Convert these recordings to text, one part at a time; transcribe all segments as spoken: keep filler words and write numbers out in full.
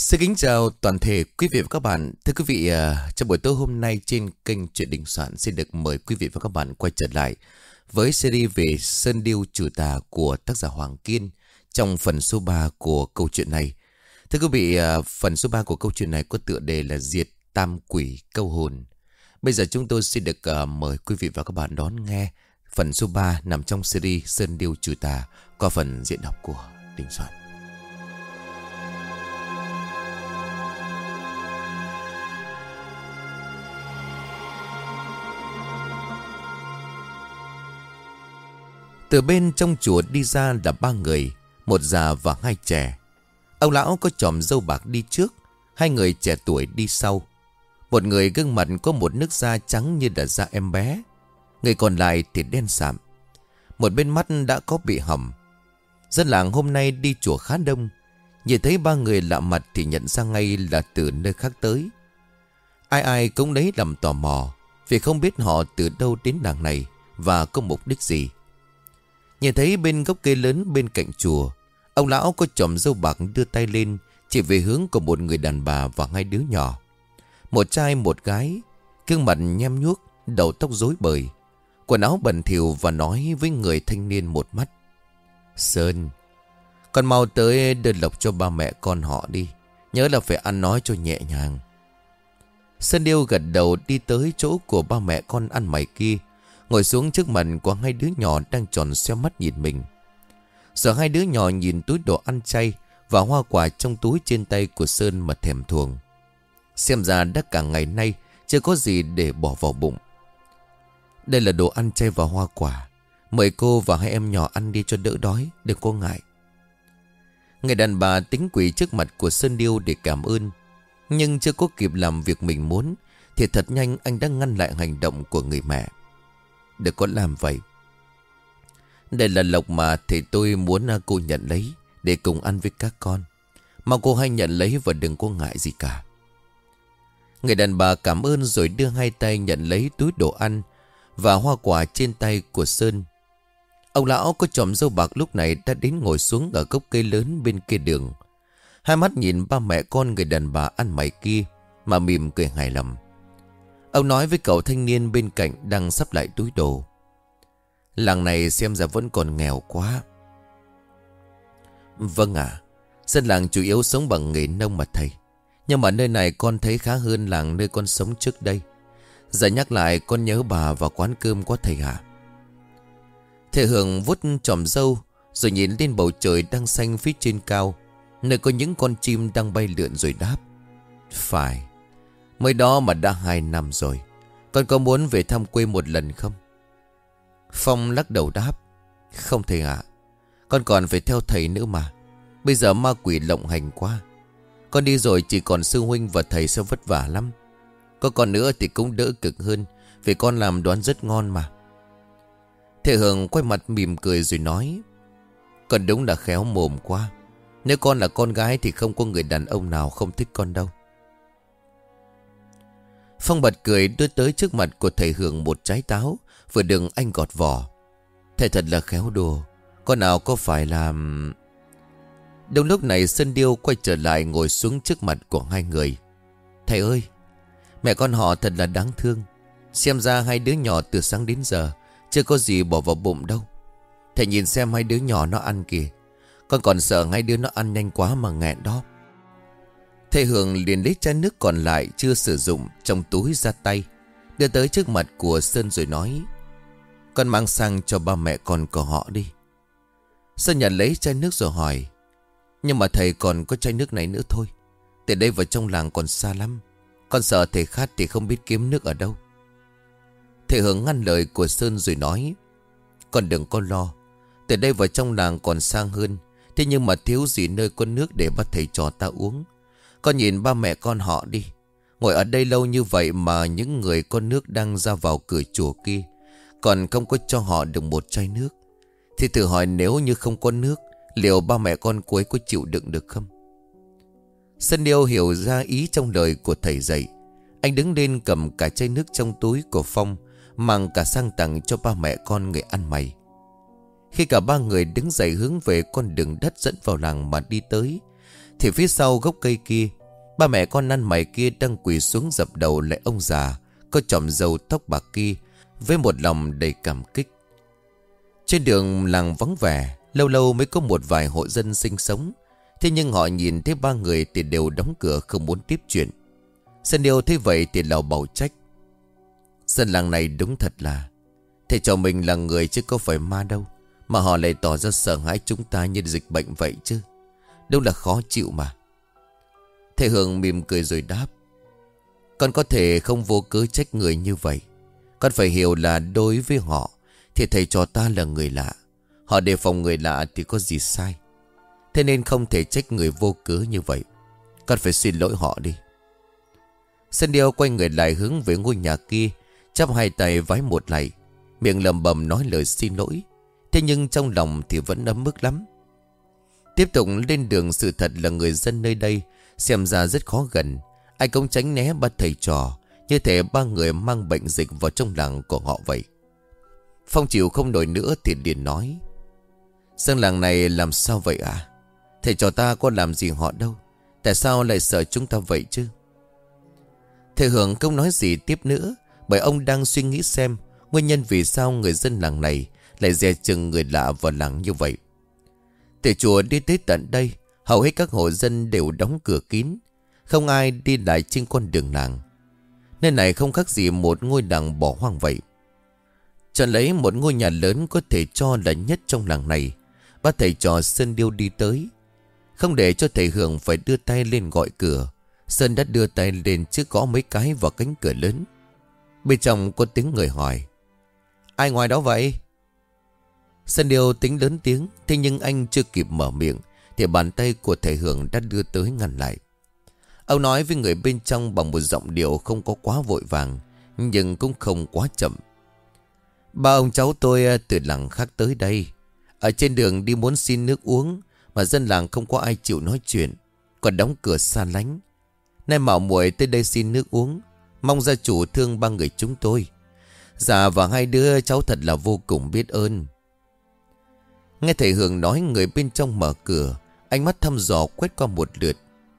Xin kính chào toàn thể quý vị và các bạn. Thưa quý vị, à, trong buổi tối hôm nay trên kênh Chuyện Đình Soạn xin được mời quý vị và các bạn quay trở lại với series về Sơn Điêu Trừ Tà của tác giả Hoàng Kiên trong phần số ba của câu chuyện này. Thưa quý vị, à, phần số ba của câu chuyện này có tựa đề là Diệt Tam Quỷ Câu Hồn. Bây giờ chúng tôi xin được à, mời quý vị và các bạn đón nghe phần số ba nằm trong series Sơn Điêu Trừ Tà qua phần diễn đọc của Đình Soạn. Từ bên trong chùa đi ra là ba người, một già và hai trẻ. Ông lão có chòm râu bạc đi trước, hai người trẻ tuổi đi sau. Một người gương mặt có một nước da trắng như là da em bé, người còn lại thì đen sạm. Một bên mắt đã có bị hỏng. Dân làng hôm nay đi chùa khá đông, nhìn thấy ba người lạ mặt thì nhận ra ngay là từ nơi khác tới. Ai ai cũng lấy làm tò mò, vì không biết họ từ đâu đến làng này và có mục đích gì. Nhìn thấy bên gốc cây lớn bên cạnh chùa, ông lão có chòm râu bạc đưa tay lên chỉ về hướng của một người đàn bà và hai đứa nhỏ. Một trai một gái, gương mặt nhem nhuốc, đầu tóc rối bời, quần áo bẩn thỉu, và nói với người thanh niên một mắt: Sơn, con mau tới đưa lộc cho ba mẹ con họ đi, nhớ là phải ăn nói cho nhẹ nhàng. Sơn Điêu gật đầu đi tới chỗ của ba mẹ con ăn mày kia, ngồi xuống trước mặt của hai đứa nhỏ đang tròn xoe mắt nhìn mình. Giờ hai đứa nhỏ nhìn túi đồ ăn chay và hoa quả trong túi trên tay của Sơn mà thèm thuồng. Xem ra đã cả ngày nay chưa có gì để bỏ vào bụng. Đây là đồ ăn chay và hoa quả, mời cô và hai em nhỏ ăn đi cho đỡ đói, đừng có ngại. Người đàn bà tính quỳ trước mặt của Sơn Điêu để cảm ơn, nhưng chưa có kịp làm việc mình muốn thì thật nhanh anh đã ngăn lại hành động của người mẹ. Đừng có làm vậy. Đây là lộc mà thầy tôi muốn cô nhận lấy để cùng ăn với các con. Mà cô hãy nhận lấy và đừng có ngại gì cả. Người đàn bà cảm ơn rồi đưa hai tay nhận lấy túi đồ ăn và hoa quả trên tay của Sơn. Ông lão có chòm râu bạc lúc này đã đến ngồi xuống ở gốc cây lớn bên kia đường. Hai mắt nhìn ba mẹ con người đàn bà ăn mày kia mà mỉm cười hài lòng. Ông nói với cậu thanh niên bên cạnh đang sắp lại túi đồ: Làng này xem ra vẫn còn nghèo quá. Vâng ạ, à, dân làng chủ yếu sống bằng nghề nông mà thầy. Nhưng mà nơi này con thấy khá hơn làng nơi con sống trước đây. Giờ nhắc lại con nhớ bà và quán cơm quá thầy hả? Thầy Hường vuốt chòm râu rồi nhìn lên bầu trời đang xanh phía trên cao, nơi có những con chim đang bay lượn, rồi đáp: Phải, mới đó mà đã hai năm rồi. Con có muốn về thăm quê một lần không? Phong lắc đầu đáp: Không thầy ạ, con còn phải theo thầy nữa mà. Bây giờ ma quỷ lộng hành quá. Con đi rồi chỉ còn sư huynh và thầy sẽ vất vả lắm. Có con nữa thì cũng đỡ cực hơn, vì con làm đoán rất ngon mà. Thầy Hường quay mặt mỉm cười rồi nói: Con đúng là khéo mồm quá. Nếu con là con gái thì không có người đàn ông nào không thích con đâu. Phong bật cười đưa tới trước mặt của thầy Hường một trái táo vừa đừng anh gọt vỏ. Thầy thật là khéo đùa. Con nào có phải làm... Đúng lúc này Sơn Điêu quay trở lại ngồi xuống trước mặt của hai người. Thầy ơi, mẹ con họ thật là đáng thương. Xem ra hai đứa nhỏ từ sáng đến giờ chưa có gì bỏ vào bụng đâu. Thầy nhìn xem hai đứa nhỏ nó ăn kìa. Con còn sợ hai đứa nó ăn nhanh quá mà nghẹn đó. Thầy Hường liền lấy chai nước còn lại chưa sử dụng trong túi ra tay, đưa tới trước mặt của Sơn rồi nói: Con mang sang cho ba mẹ con của họ đi. Sơn nhận lấy chai nước rồi hỏi: Nhưng mà thầy còn có chai nước này nữa thôi. Từ đây vào trong làng còn xa lắm. Con sợ thầy khát thì không biết kiếm nước ở đâu. Thầy Hường ngăn lời của Sơn rồi nói: Con đừng có lo. Từ đây vào trong làng còn sang hơn. Thế nhưng mà thiếu gì nơi có nước để bắt thầy trò ta uống. Con nhìn ba mẹ con họ đi. Ngồi ở đây lâu như vậy mà những người có nước đang ra vào cửa chùa kia còn không có cho họ được một chai nước. Thì thử hỏi nếu như không có nước, liệu ba mẹ con cuối có chịu đựng được không? Sơn Điêu hiểu ra ý trong lời của thầy dạy. Anh đứng lên cầm cả chai nước trong túi của Phong, mang cả sang tặng cho ba mẹ con người ăn mày. Khi cả ba người đứng dậy hướng về con đường đất dẫn vào làng mà đi tới, Thì phía sau gốc cây kia, ba mẹ con ăn mày kia đang quỳ xuống dập đầu lại ông già có chòm râu tóc bạc kia với một lòng đầy cảm kích. Trên đường làng vắng vẻ, lâu lâu mới có một vài hộ dân sinh sống. Thế nhưng họ nhìn thấy ba người thì đều đóng cửa không muốn tiếp chuyện. Sơn Điêu thấy vậy thì lào bầu trách: dân làng này đúng thật là, thầy cho mình là người chứ có phải ma đâu, mà họ lại tỏ ra sợ hãi chúng ta như dịch bệnh vậy chứ. Đúng là khó chịu mà. Thầy Hường mỉm cười rồi đáp: con có thể không vô cớ trách người như vậy. Con phải hiểu là đối với họ thì thầy trò ta là người lạ. Họ đề phòng người lạ thì có gì sai. Thế nên không thể trách người vô cớ như vậy. Con phải xin lỗi họ đi. Sơn Điêu quay người lại hướng về ngôi nhà kia, chắp hai tay vái một lạy, miệng lầm bầm nói lời xin lỗi. Thế nhưng trong lòng thì vẫn ấm ức lắm. Tiếp tục lên đường, sự thật là người dân nơi đây xem ra rất khó gần. Ai cũng tránh né ba thầy trò, như thể ba người mang bệnh dịch vào trong làng của họ vậy. Phong chịu không nổi nữa thì liền nói: dân làng này làm sao vậy à? Thầy trò ta có làm gì họ đâu, tại sao lại sợ chúng ta vậy chứ? Thầy Hưởng không nói gì tiếp nữa, bởi ông đang suy nghĩ xem nguyên nhân vì sao người dân làng này lại dè chừng người lạ vào làng như vậy. Từ chùa đi tới tận đây, hầu hết các hộ dân đều đóng cửa kín, không ai đi lại trên con đường làng. Nơi này không khác gì một ngôi làng bỏ hoang vậy. Chọn lấy một ngôi nhà lớn có thể cho là nhất trong làng này, ba thầy trò Sơn Điêu đi tới. Không để cho thầy Hưởng phải đưa tay lên gọi cửa, Sơn đã đưa tay lên trước gõ mấy cái vào cánh cửa lớn. Bên trong có tiếng người hỏi: ai ngoài đó vậy? Sơn Điêu tính lớn tiếng, thế nhưng anh chưa kịp mở miệng thì bàn tay của thầy Hưởng đã đưa tới ngăn lại. Ông nói với người bên trong bằng một giọng điệu không có quá vội vàng, nhưng cũng không quá chậm: ba ông cháu tôi từ làng khác tới đây. Ở trên đường đi muốn xin nước uống, mà dân làng không có ai chịu nói chuyện, còn đóng cửa xa lánh. Nay mạo muội tới đây xin nước uống, mong gia chủ thương ba người chúng tôi. Già và hai đứa cháu thật là vô cùng biết ơn. Nghe thầy Hưởng nói, người bên trong mở cửa, ánh mắt thăm dò quét qua một lượt.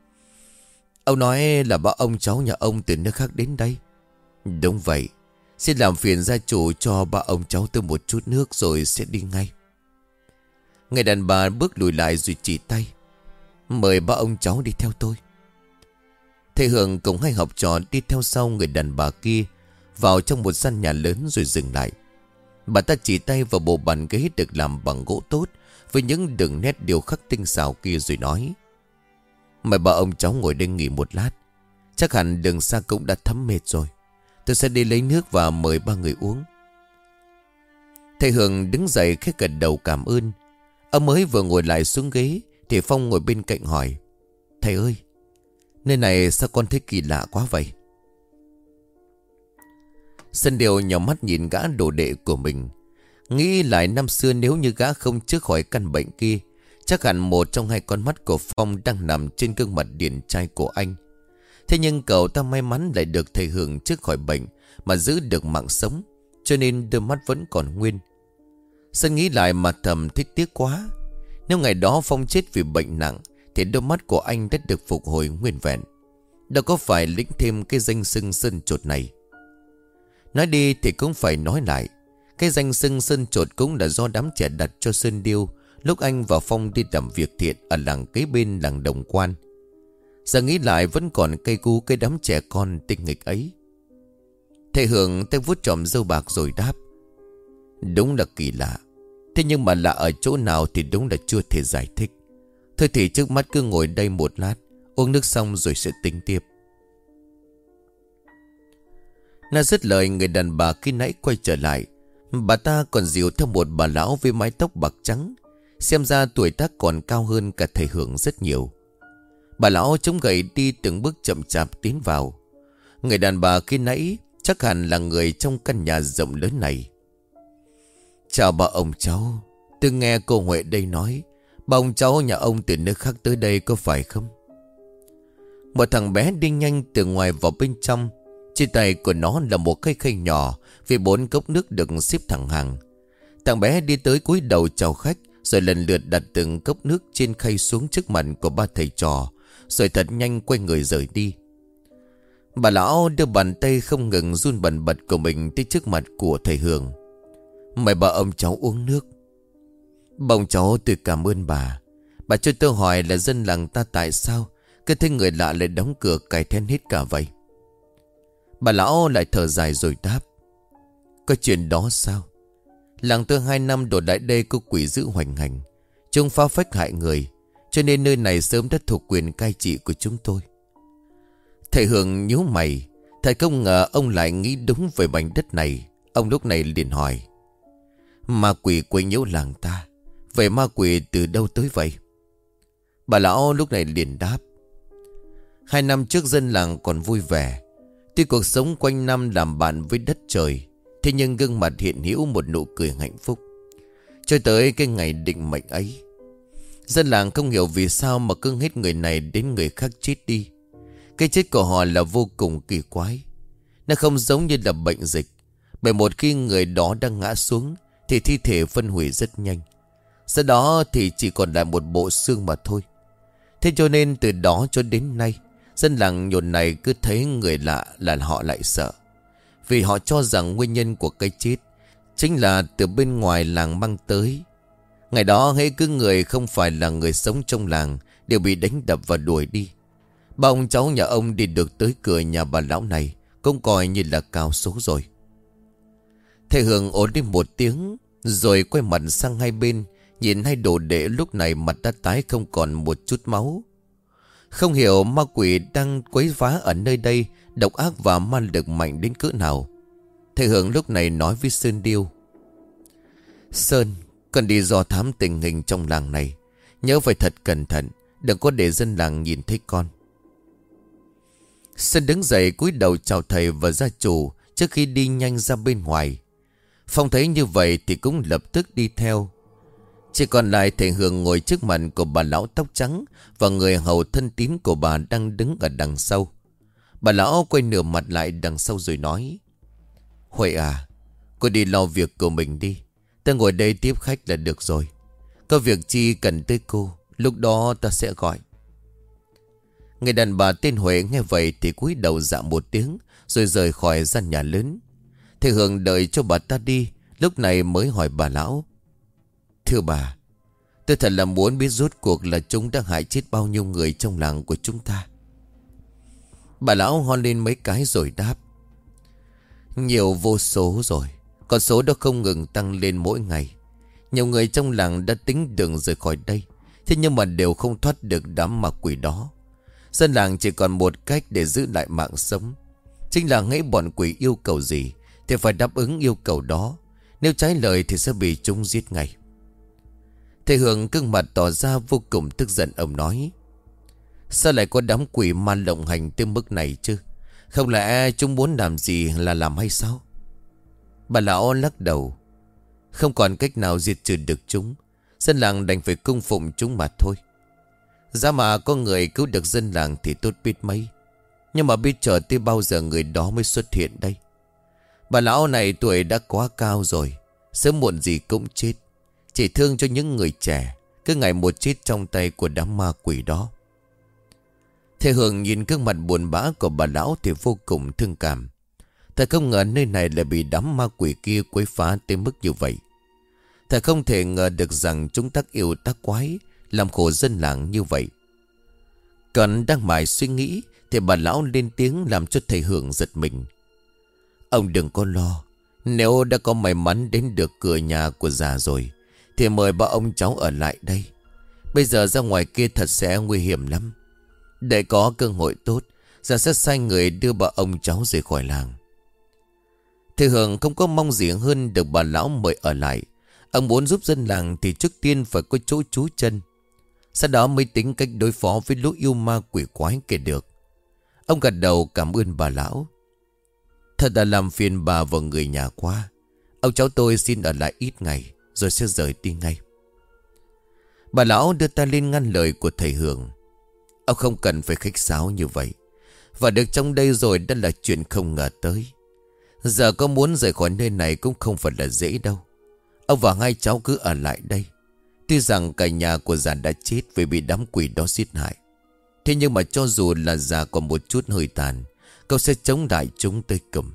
Ông nói là ba ông cháu nhà ông từ nước khác đến đây. Đúng vậy. Xin làm phiền gia chủ cho ba ông cháu tôi một chút nước rồi sẽ đi ngay. Người đàn bà bước lùi lại rồi chỉ tay: mời ba ông cháu đi theo tôi. Thầy Hưởng cùng hai học trò đi theo sau người đàn bà kia vào trong một gian nhà lớn rồi dừng lại. Bà ta chỉ tay vào bộ bàn ghế được làm bằng gỗ tốt với những đường nét điêu khắc tinh xảo kia rồi nói: mời ba ông cháu ngồi đây nghỉ một lát. Chắc hẳn đường xa cũng đã thấm mệt rồi. Tôi sẽ đi lấy nước và mời ba người uống. Thầy Hưởng đứng dậy khẽ gật đầu cảm ơn. Ông mới vừa ngồi lại xuống ghế thì Phong ngồi bên cạnh hỏi: thầy ơi, nơi này sao con thấy kỳ lạ quá vậy? Sơn Điêu nhỏ mắt nhìn gã đồ đệ của mình, nghĩ lại năm xưa nếu như gã không chữa khỏi căn bệnh kia, chắc hẳn một trong hai con mắt của Phong đang nằm trên gương mặt điển trai của anh. Thế nhưng cậu ta may mắn lại được thầy Hưởng chữa khỏi bệnh mà giữ được mạng sống, cho nên đôi mắt vẫn còn nguyên. Sơn nghĩ lại mà thầm thích tiếc quá. Nếu ngày đó Phong chết vì bệnh nặng thì đôi mắt của anh đã được phục hồi nguyên vẹn, đâu có phải lĩnh thêm cái danh xưng sơn chột này. Nói đi thì cũng phải nói lại, cái danh xưng sơn chột cũng là do đám trẻ đặt cho Sơn Điêu lúc anh và Phong đi làm việc thiện ở làng kế bên làng Đồng Quan. Giờ nghĩ lại vẫn còn cay cú cái đám trẻ con tinh nghịch ấy. Thầy Hưởng tay vuốt tròm râu bạc rồi đáp: đúng là kỳ lạ. Thế nhưng mà lạ ở chỗ nào thì đúng là chưa thể giải thích. Thôi thì trước mắt cứ ngồi đây một lát, uống nước xong rồi sẽ tính tiếp. Nó dứt lời, người đàn bà khi nãy quay trở lại. Bà ta còn dìu theo một bà lão với mái tóc bạc trắng, xem ra tuổi tác còn cao hơn cả thầy Hưởng rất nhiều. Bà lão chống gậy đi từng bước chậm chạp tiến vào. Người đàn bà khi nãy chắc hẳn là người trong căn nhà rộng lớn này. Chào bà ông cháu, tôi nghe cô Huệ đây nói bà ông cháu nhà ông từ nước khác tới đây có phải không? Một thằng bé đi nhanh từ ngoài vào bên trong. Trên tay của nó là một cái khay nhỏ với bốn cốc nước được xếp thẳng hàng. Thằng bé đi tới cúi đầu chào khách, rồi lần lượt đặt từng cốc nước trên khay xuống trước mặt của ba thầy trò rồi thật nhanh quay người rời đi. Bà lão đưa bàn tay không ngừng run bần bật của mình tới trước mặt của thầy Hường. Mời bà ông cháu uống nước. Bông cháu tôi cảm ơn bà. Bà cho tôi hỏi là dân làng ta tại sao cứ thấy người lạ lại đóng cửa cài then hết cả vậy? Bà lão lại thở dài rồi đáp. Có chuyện đó sao? Làng tôi hai năm đổ lại đây có quỷ dữ hoành hành, chúng phá phách hại người, cho nên nơi này sớm đã thuộc quyền cai trị của chúng tôi. Thầy Hường nhíu mày. Thầy không ngờ ông lại nghĩ đúng về mảnh đất này. Ông lúc này liền hỏi. Ma quỷ quấy nhiễu làng ta, vậy ma quỷ từ đâu tới vậy? Bà lão lúc này liền đáp. Hai năm trước dân làng còn vui vẻ, tuy cuộc sống quanh năm làm bạn với đất trời, thế nhưng gương mặt hiện hữu một nụ cười hạnh phúc. Cho tới cái ngày định mệnh ấy, dân làng không hiểu vì sao mà cứ hết người này đến người khác chết đi. Cái chết của họ là vô cùng kỳ quái. Nó không giống như là bệnh dịch, bởi một khi người đó đang ngã xuống thì thi thể phân hủy rất nhanh. Sau đó thì chỉ còn lại một bộ xương mà thôi. Thế cho nên từ đó cho đến nay, dân làng nhồn này cứ thấy người lạ là họ lại sợ. Vì họ cho rằng nguyên nhân của cái chết chính là từ bên ngoài làng mang tới. Ngày đó hễ cứ người không phải là người sống trong làng đều bị đánh đập và đuổi đi. Ba ông cháu nhà ông đi được tới cửa nhà bà lão này cũng coi như là cao số rồi. Thầy Hường ổn đi một tiếng rồi quay mặt sang hai bên, nhìn hai đồ đệ lúc này mặt đã tái không còn một chút máu. Không hiểu ma quỷ đang quấy phá ở nơi đây độc ác và ma lực mạnh đến cỡ nào. Thầy Hường lúc này nói với Sơn Điêu. Sơn, cần đi dò thám tình hình trong làng này, nhớ phải thật cẩn thận, đừng có để dân làng nhìn thấy con. Sơn đứng dậy cúi đầu chào thầy và gia chủ trước khi đi nhanh ra bên ngoài. Phong thấy như vậy thì cũng lập tức đi theo. Chỉ còn lại thầy Hường ngồi trước mặt của bà lão tóc trắng và người hầu thân tín của bà đang đứng ở đằng sau. Bà lão quay nửa mặt lại đằng sau rồi nói. Huệ à, cô đi lo việc của mình đi. Ta ngồi đây tiếp khách là được rồi. Có việc chi cần tới cô, lúc đó ta sẽ gọi. Người đàn bà tên Huệ nghe vậy thì cúi đầu dạ một tiếng rồi rời khỏi gian nhà lớn. Thầy Hường đợi cho bà ta đi, lúc này mới hỏi bà lão. Thưa bà, tôi thật là muốn biết rốt cuộc là chúng đã hại chết bao nhiêu người trong làng của chúng ta. Bà lão hon lên mấy cái rồi đáp. Nhiều vô số rồi, con số đó không ngừng tăng lên mỗi ngày. Nhiều người trong làng đã tính đường rời khỏi đây, thế nhưng mà đều không thoát được đám ma quỷ đó. Dân làng chỉ còn một cách để giữ lại mạng sống, chính là hễ bọn quỷ yêu cầu gì thì phải đáp ứng yêu cầu đó. Nếu trái lời thì sẽ bị chúng giết ngay. Thầy Hường cưng mặt tỏ ra vô cùng tức giận. Ông nói. Sao lại có đám quỷ ma lộng hành tới mức này chứ? Không lẽ chúng muốn làm gì là làm hay sao? Bà lão lắc đầu. Không còn cách nào diệt trừ được chúng, dân làng đành phải cung phụng chúng mà thôi. Giá mà có người cứu được dân làng thì tốt biết mấy. Nhưng mà biết chờ tới bao giờ người đó mới xuất hiện đây. Bà lão này tuổi đã quá cao rồi, sớm muộn gì cũng chết. Chỉ thương cho những người trẻ, cứ ngày một chết trong tay của đám ma quỷ đó. Thầy Hường nhìn gương mặt buồn bã của bà lão thì vô cùng thương cảm. Thầy không ngờ nơi này lại bị đám ma quỷ kia quấy phá tới mức như vậy. Thầy không thể ngờ được rằng chúng tác yêu tác quái, làm khổ dân làng như vậy. Còn đang mải suy nghĩ thì bà lão lên tiếng làm cho thầy Hường giật mình. Ông đừng có lo, nếu đã có may mắn đến được cửa nhà của già rồi thì mời ba ông cháu ở lại đây. Bây giờ ra ngoài kia thật sẽ nguy hiểm lắm. Để có cơ hội tốt, già sẽ sai người đưa ba ông cháu rời khỏi làng. Thầy Hường không có mong gì hơn được bà lão mời ở lại. Ông muốn giúp dân làng thì trước tiên phải có chỗ trú chân, sau đó mới tính cách đối phó với lũ yêu ma quỷ quái kia được. Ông gật đầu cảm ơn bà lão. Thật đã làm phiền bà và người nhà quá. Ông cháu tôi xin ở lại ít ngày rồi sẽ rời đi ngay. Bà lão đưa ta lên ngăn lời của thầy Hường. Ông không cần phải khách sáo như vậy. Và được trong đây rồi đã là chuyện không ngờ tới. Giờ có muốn rời khỏi nơi này cũng không phải là dễ đâu. Ông và hai cháu cứ ở lại đây. Tuy rằng cả nhà của già đã chết vì bị đám quỷ đó giết hại. Thế nhưng mà cho dù là già còn một chút hơi tàn, cậu sẽ chống lại chúng tới cùng.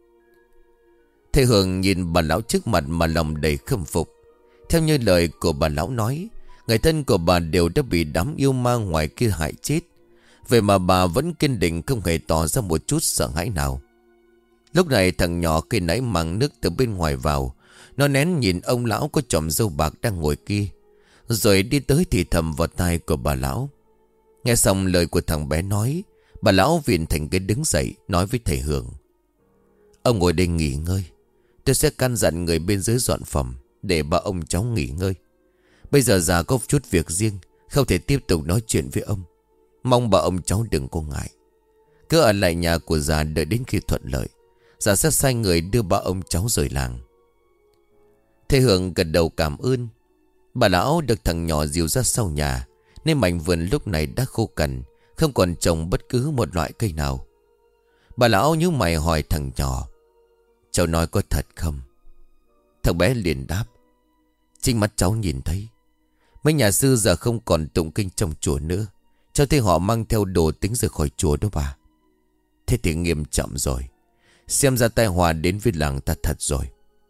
Thầy Hường nhìn bà lão trước mặt mà lòng đầy khâm phục. Theo như lời của bà lão nói, người thân của bà đều đã bị đám yêu ma ngoài kia hại chết. Vậy mà bà vẫn kiên định không hề tỏ ra một chút sợ hãi nào. Lúc này thằng nhỏ khi nãy mang nước từ bên ngoài vào, nó nén nhìn ông lão có chòm râu bạc đang ngồi kia, rồi đi tới thì thầm vào tai của bà lão. Nghe xong lời của thằng bé nói, bà lão viện thành cái đứng dậy nói với thầy Hường: Ông ngồi đây nghỉ ngơi, tôi sẽ căn dặn người bên dưới dọn phòng để bà ông cháu nghỉ ngơi. Bây giờ già có chút việc riêng, không thể tiếp tục nói chuyện với ông. Mong bà ông cháu đừng có ngại. Cứ ở lại nhà của già đợi đến khi thuận lợi, già sẽ sai người đưa bà ông cháu rời làng. Thầy Hường gật đầu cảm ơn. Bà lão được thằng nhỏ dìu ra sau nhà, nên mảnh vườn lúc này đã khô cằn, không còn trồng bất cứ một loại cây nào. Bà lão nhíu mày hỏi thằng nhỏ: Cháu nói có thật không? Thằng bé liền đáp: Chính mắt cháu nhìn thấy. Mấy nhà sư giờ không còn tụng kinh trong chùa nữa. Cháu thấy họ mang theo đồ tính rời khỏi chùa đó bà. Thế thì nghiêm trọng rồi. Xem ra tai họa đến với làng ta thật rồi.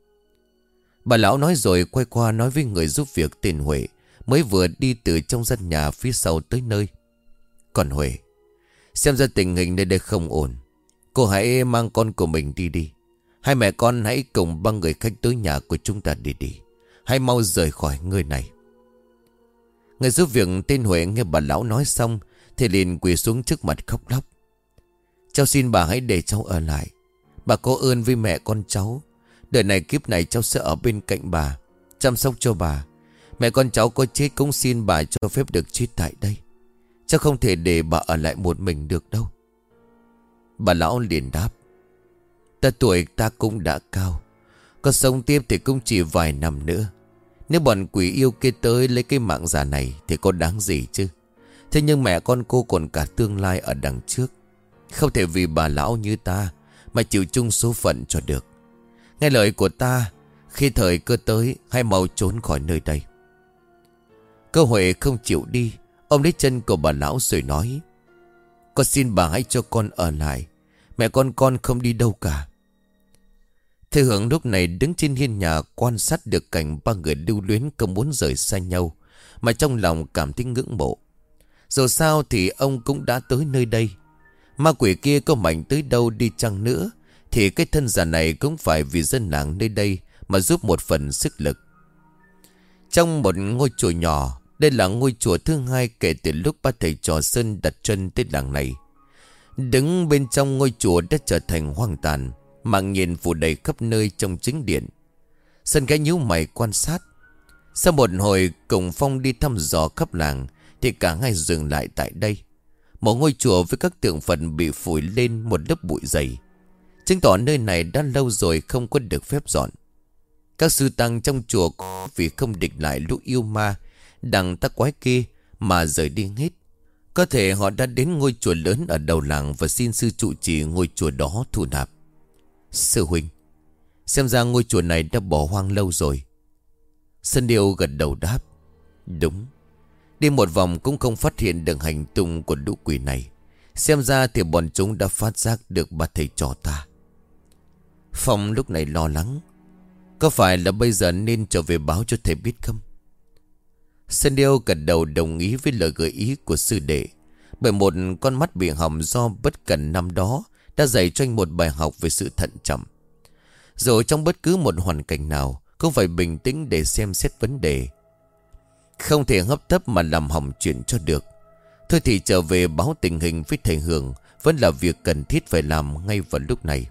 Bà lão nói rồi quay qua nói với người giúp việc tên Huệ, mới vừa đi từ trong gian nhà phía sau tới nơi: Còn Huệ, xem ra tình hình nơi đây không ổn. Cô hãy mang con của mình đi đi. Hai mẹ con hãy cùng ba người khách tới nhà của chúng ta đi đi. Hãy mau rời khỏi nơi này. Người giúp việc tên Huệ nghe bà lão nói xong thì liền quỳ xuống trước mặt khóc lóc: Cháu xin bà hãy để cháu ở lại. Bà có ơn với mẹ con cháu. Đời này kiếp này cháu sẽ ở bên cạnh bà, chăm sóc cho bà. Mẹ con cháu có chết cũng xin bà cho phép được chết tại đây. Cháu không thể để bà ở lại một mình được đâu. Bà lão liền đáp: Ta tuổi ta cũng đã cao, có sống tiếp thì cũng chỉ vài năm nữa. Nếu bọn quỷ yêu kia tới lấy cái mạng già này thì có đáng gì chứ. Thế nhưng mẹ con cô còn cả tương lai ở đằng trước. Không thể vì bà lão như ta mà chịu chung số phận cho được. Nghe lời của ta, khi thời cơ tới hãy mau trốn khỏi nơi đây. Cơ Huệ không chịu đi, ôm lấy chân của bà lão rồi nói: Con xin bà hãy cho con ở lại. Mẹ con con không đi đâu cả. Thầy Hưởng lúc này đứng trên hiên nhà quan sát được cảnh ba người lưu luyến không muốn rời xa nhau, mà trong lòng cảm thấy ngưỡng mộ. Dù sao thì ông cũng đã tới nơi đây. Ma quỷ kia có mạnh tới đâu đi chăng nữa thì cái thân già này cũng phải vì dân làng nơi đây mà giúp một phần sức lực. Trong một ngôi chùa nhỏ, đây là ngôi chùa thứ hai kể từ lúc ba thầy trò Sơn đặt chân tới làng này. Đứng bên trong ngôi chùa đã trở thành hoang tàn, mảng nhìn phủ đầy khắp nơi trong chính điện. Sơn gái nhíu mày quan sát. Sau một hồi cùng Phong đi thăm dò khắp làng thì cả hai dừng lại tại đây. Một ngôi chùa với các tượng Phật bị phủi lên một lớp bụi dày, chứng tỏ nơi này đã lâu rồi không có được phép dọn. Các sư tăng trong chùa vì không địch lại lũ yêu ma đằng ta quái kia mà rời đi hết. Có thể họ đã đến ngôi chùa lớn ở đầu làng và xin sư trụ trì ngôi chùa đó thu nạp. Sư huynh, xem ra ngôi chùa này đã bỏ hoang lâu rồi. Sơn Điêu gật đầu đáp: Đúng. Đi một vòng cũng không phát hiện được hành tung của lũ quỷ này. Xem ra thì bọn chúng đã phát giác được ba thầy trò ta. Phong lúc này lo lắng: Có phải là bây giờ nên trở về báo cho thầy biết không? Sơn Điêu gật đầu đồng ý với lời gợi ý của sư đệ. Bởi một con mắt bị hỏng do bất cẩn năm đó đã dạy cho anh một bài học về sự thận trọng. Rồi trong bất cứ một hoàn cảnh nào cũng phải bình tĩnh để xem xét vấn đề, không thể hấp tấp mà làm hỏng chuyện cho được. Thôi thì trở về báo tình hình với thầy Hường vẫn là việc cần thiết phải làm ngay vào lúc này.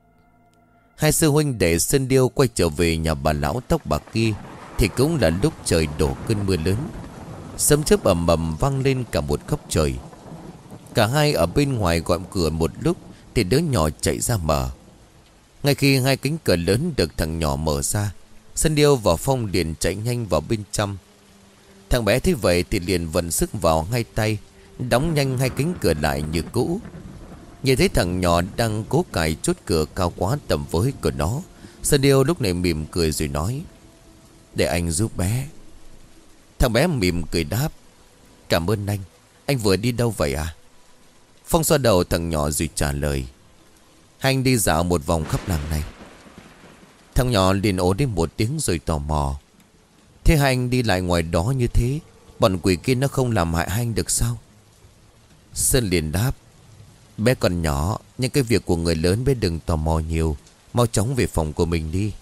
Hai sư huynh đệ Sơn Điêu quay trở về nhà bà lão tóc bạc kia thì cũng là lúc trời đổ cơn mưa lớn. Sấm chớp ầm ầm vang lên cả một góc trời. Cả hai ở bên ngoài gọi cửa một lúc thì đứa nhỏ chạy ra mở. Ngay khi hai cánh cửa lớn được thằng nhỏ mở ra, Sơn Điêu và Phong liền chạy nhanh vào bên trong. Thằng bé thấy vậy thì liền vận sức vào hai tay, đóng nhanh hai cánh cửa lại như cũ. Nhìn thấy thằng nhỏ đang cố cài chốt cửa cao quá tầm với của nó, Sơn Điêu lúc này mỉm cười rồi nói: Để anh giúp bé. Thằng bé mỉm cười đáp: Cảm ơn anh. Anh vừa đi đâu vậy à? Phong xoa đầu thằng nhỏ rồi trả lời. Anh đi dạo một vòng khắp làng này. Thằng nhỏ liền ố đến một tiếng rồi tò mò. Thế hai anh đi lại ngoài đó như thế, bọn quỷ kia nó không làm hại hai anh được sao? Sơn liền đáp. Bé còn nhỏ, những cái việc của người lớn bé đừng tò mò nhiều. Mau chóng về phòng của mình đi.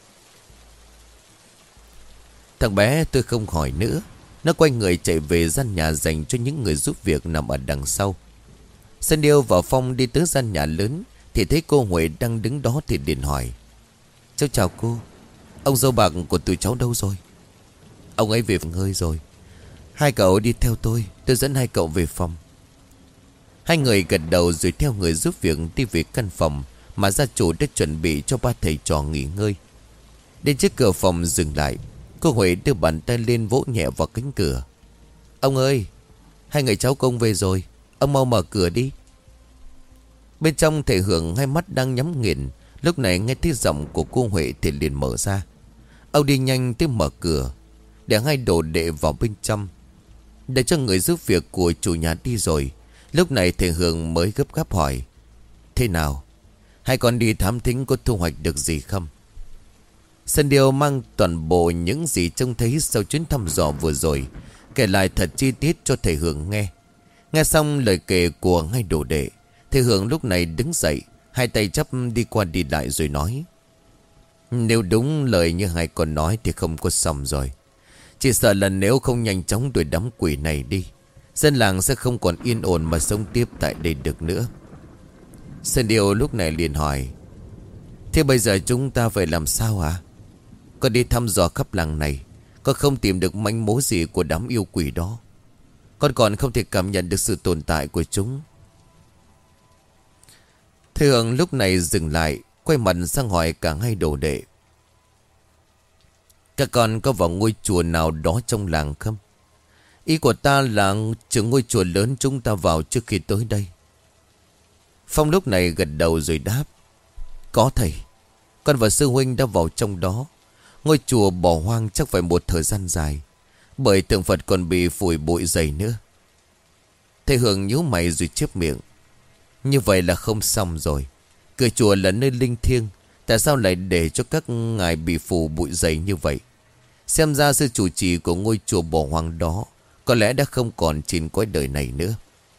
Thằng bé tôi không hỏi nữa. Nó quay người chạy về gian nhà dành cho những người giúp việc nằm ở đằng sau. Sơn Điêu và Phong đi tới gian nhà lớn thì thấy cô Huệ đang đứng đó thì liền hỏi. Cháu chào cô. Ông dâu bạc của tụi cháu đâu rồi? Ông ấy về phòng hơi rồi. Hai cậu đi theo tôi, tôi dẫn hai cậu về phòng. Hai người gật đầu rồi theo người giúp việc đi về căn phòng mà gia chủ đã chuẩn bị cho ba thầy trò nghỉ ngơi. Đến trước cửa phòng dừng lại. Cô Huệ đưa bàn tay lên vỗ nhẹ vào cánh cửa. Ông ơi, hai người cháu công về rồi. Ông mau mở cửa đi. Bên trong thầy Hưởng hai mắt đang nhắm nghiền. Lúc này nghe tiếng giọng của cô Huệ thì liền mở ra. Ông đi nhanh tới mở cửa để hai đồ đệ vào bên trong. Để cho người giúp việc của chủ nhà đi rồi. Lúc này thầy Hưởng mới gấp gáp hỏi. Thế nào? Hai con đi thám thính có thu hoạch được gì không? Sơn Điêu mang toàn bộ những gì trông thấy sau chuyến thăm dò vừa rồi, kể lại thật chi tiết cho thầy Hưởng nghe. Nghe xong lời kể của hai đồ đệ, thầy Hưởng lúc này đứng dậy, hai tay chắp đi qua đi lại rồi nói. Nếu đúng lời như hai con nói thì không có xong rồi. Chỉ sợ là nếu không nhanh chóng đuổi đám quỷ này đi, dân làng sẽ không còn yên ổn mà sống tiếp tại đây được nữa. Sơn Điêu lúc này liền hỏi. Thế bây giờ chúng ta phải làm sao hả? Con đi thăm dò khắp làng này, con không tìm được manh mối gì của đám yêu quỷ đó. Con còn không thể cảm nhận được sự tồn tại của chúng. Thầy Hưởng lúc này dừng lại, quay mặt sang hỏi cả hai đồ đệ. Các con có vào ngôi chùa nào đó trong làng không? Ý của ta là chừng ngôi chùa lớn chúng ta vào trước khi tới đây. Phong lúc này gật đầu rồi đáp. Có thầy, con và sư huynh đã vào trong đó. Ngôi chùa bỏ hoang chắc phải một thời gian dài, bởi tượng Phật còn bị phủi bụi dày nữa. Thầy Hưởng nhíu mày rồi chép miệng. Như vậy là không xong rồi. Cửa chùa là nơi linh thiêng, tại sao lại để cho các ngài bị phủ bụi dày như vậy? Xem ra sư chủ trì của ngôi chùa bỏ hoang đó có lẽ đã không còn trên cõi đời này nữa.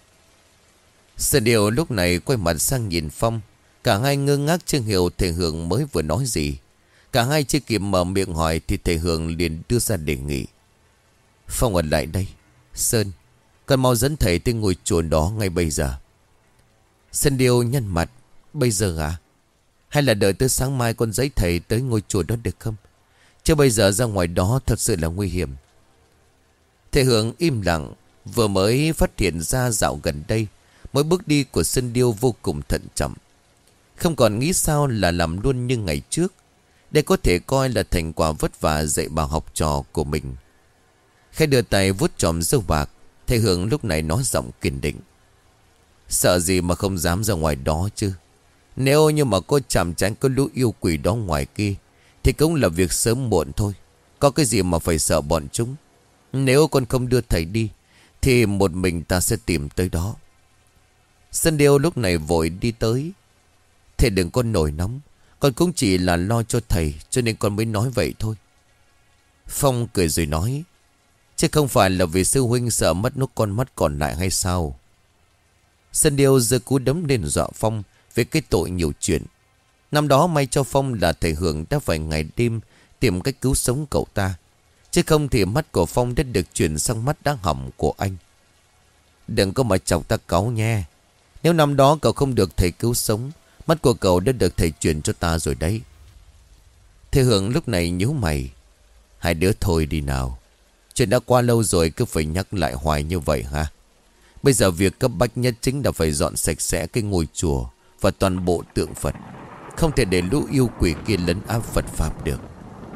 Sơn Điêu lúc này quay mặt sang nhìn Phong. Cả hai ngơ ngác chưa hiểu thầy Hưởng mới vừa nói gì. Cả hai chưa kịp mở miệng hỏi thì thầy Hưởng liền đưa ra đề nghị. Phong ở lại đây. Sơn, con mau dẫn thầy tới ngôi chùa đó ngay bây giờ. Sơn Điêu nhăn mặt. Bây giờ à? Hay là đợi tới sáng mai con dẫn thầy tới ngôi chùa đó được không? Chứ bây giờ ra ngoài đó thật sự là nguy hiểm. Thầy Hưởng im lặng. Vừa mới phát hiện ra dạo gần đây, mỗi bước đi của Sơn Điêu vô cùng thận trọng, không còn nghĩ sao là làm luôn như ngày trước. Đây có thể coi là thành quả vất vả dạy bảo học trò của mình. Khai đưa tay vuốt chòm râu bạc, thầy Hưởng lúc này nói giọng kiên định. Sợ gì mà không dám ra ngoài đó chứ? Nếu như mà có chạm trán có lũ yêu quỷ đó ngoài kia thì cũng là việc sớm muộn thôi. Có cái gì mà phải sợ bọn chúng? Nếu con không đưa thầy đi thì một mình ta sẽ tìm tới đó. Sơn Điêu lúc này vội đi tới. Thầy đừng có nổi nóng, con cũng chỉ là lo cho thầy cho nên con mới nói vậy thôi. Phong cười rồi nói. Chứ không phải là vì sư huynh sợ mất nốt con mắt còn lại hay sao? Sơn Điêu giơ cú đấm lên dọa Phong về cái tội nhiều chuyện. Năm đó may cho Phong là thầy Hưởng đã phải ngày đêm tìm cách cứu sống cậu ta, chứ không thì mắt của Phong đã được chuyển sang mắt đã hỏng của anh. Đừng có mà chọc ta cáu nha. Nếu năm đó cậu không được thầy cứu sống, mắt của cậu đã được thầy chuyển cho ta rồi đấy. Thầy Hưởng lúc này nhíu mày. Hai đứa thôi đi nào. Chuyện đã qua lâu rồi cứ phải nhắc lại hoài như vậy hả? Bây giờ việc cấp bách nhất chính là phải dọn sạch sẽ cái ngôi chùa và toàn bộ tượng Phật. Không thể để lũ yêu quỷ kia lấn áp Phật Pháp được.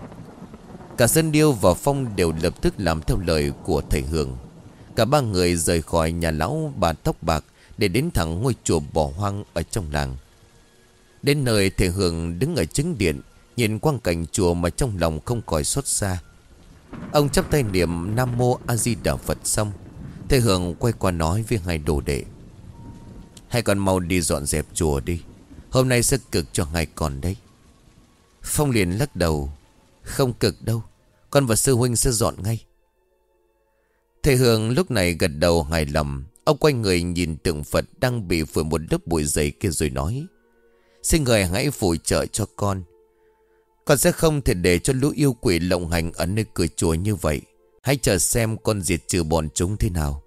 Cả Sơn Điêu và Phong đều lập tức làm theo lời của thầy Hưởng. Cả ba người rời khỏi nhà lão bà tóc bạc để đến thẳng ngôi chùa bỏ hoang ở trong làng. Đến nơi thầy Hưởng đứng ở chính điện, nhìn quang cảnh chùa mà trong lòng không khỏi xót xa. Ông chắp tay niệm Nam Mô A Di Đà Phật xong Thầy Hường quay qua nói với hai đồ đệ: hai con mau đi dọn dẹp chùa đi, hôm nay sẽ cực cho hai con đấy. Phong liền lắc đầu: không cực đâu, con và sư huynh sẽ dọn ngay. Thầy Hường lúc này gật đầu hài lòng. Ông quay người nhìn tượng Phật đang bị phủ một lớp bụi dày kia rồi nói: xin người hãy phù trợ cho con. Con sẽ không thể để cho lũ yêu quỷ lộng hành ở nơi cửa chùa như vậy. Hãy chờ xem con diệt trừ bọn chúng thế nào.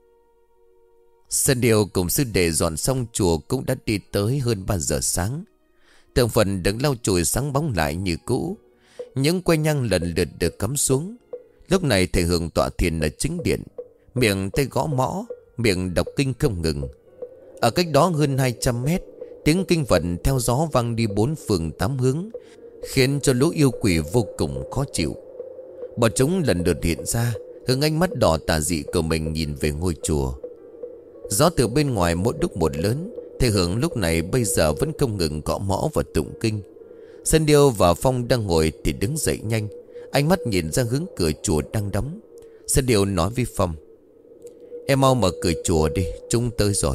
Sơn Điêu cùng sư đệ dọn xong chùa cũng đã đi tới hơn ba giờ sáng. Tượng Phật đứng lau chùi sáng bóng lại như cũ. Những que nhang lần lượt được cắm xuống. Lúc này thầy Hường tọa thiền ở chính điện, miệng tay gõ mõ, miệng đọc kinh không ngừng. Ở cách đó hơn hai trăm mét, tiếng kinh Phật theo gió vang đi bốn phương tám hướng, khiến cho lũ yêu quỷ vô cùng khó chịu. Bọn chúng lần lượt hiện ra, hướng ánh mắt đỏ tà dị của mình nhìn về ngôi chùa. Gió từ bên ngoài mỗi lúc một lớn. Thầy Hưởng lúc này bây giờ vẫn không ngừng gõ mõ và tụng kinh. Sơn Điêu và Phong đang ngồi thì đứng dậy nhanh, ánh mắt nhìn ra hướng cửa chùa đang đóng. Sơn Điêu nói với Phong: em mau mở cửa chùa đi, chúng tới rồi.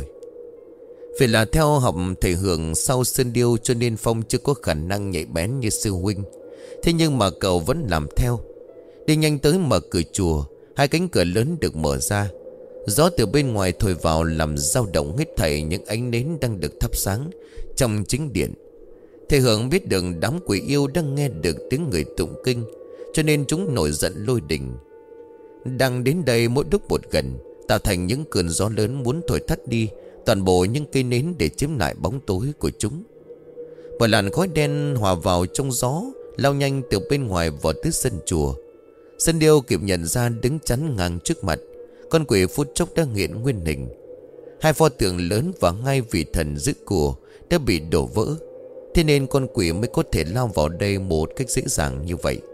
Vì là theo học thầy Hưởng sau Sơn Điêu cho nên Phong chưa có khả năng nhạy bén như sư huynh. Thế nhưng mà cậu vẫn làm theo. Đi nhanh tới mở cửa chùa. Hai cánh cửa lớn được mở ra. Gió từ bên ngoài thổi vào làm dao động hết thảy những ánh nến đang được thắp sáng trong chính điện. Thầy Hưởng biết được đám quỷ yêu đang nghe được tiếng người tụng kinh, cho nên chúng nổi giận lôi đình. Đang đến đây mỗi lúc một gần, tạo thành những cơn gió lớn muốn thổi tắt đi toàn bộ những cây nến để chiếm lại bóng tối của chúng. Một làn khói đen hòa vào trong gió lao nhanh từ bên ngoài vào tới sân chùa. Sơn Điêu kịp nhận ra đứng chắn ngang trước mặt, con quỷ phút chốc đã hiện nguyên hình. Hai pho tượng lớn và hai vị thần giữ của đã bị đổ vỡ, thế nên con quỷ mới có thể lao vào đây một cách dễ dàng như vậy.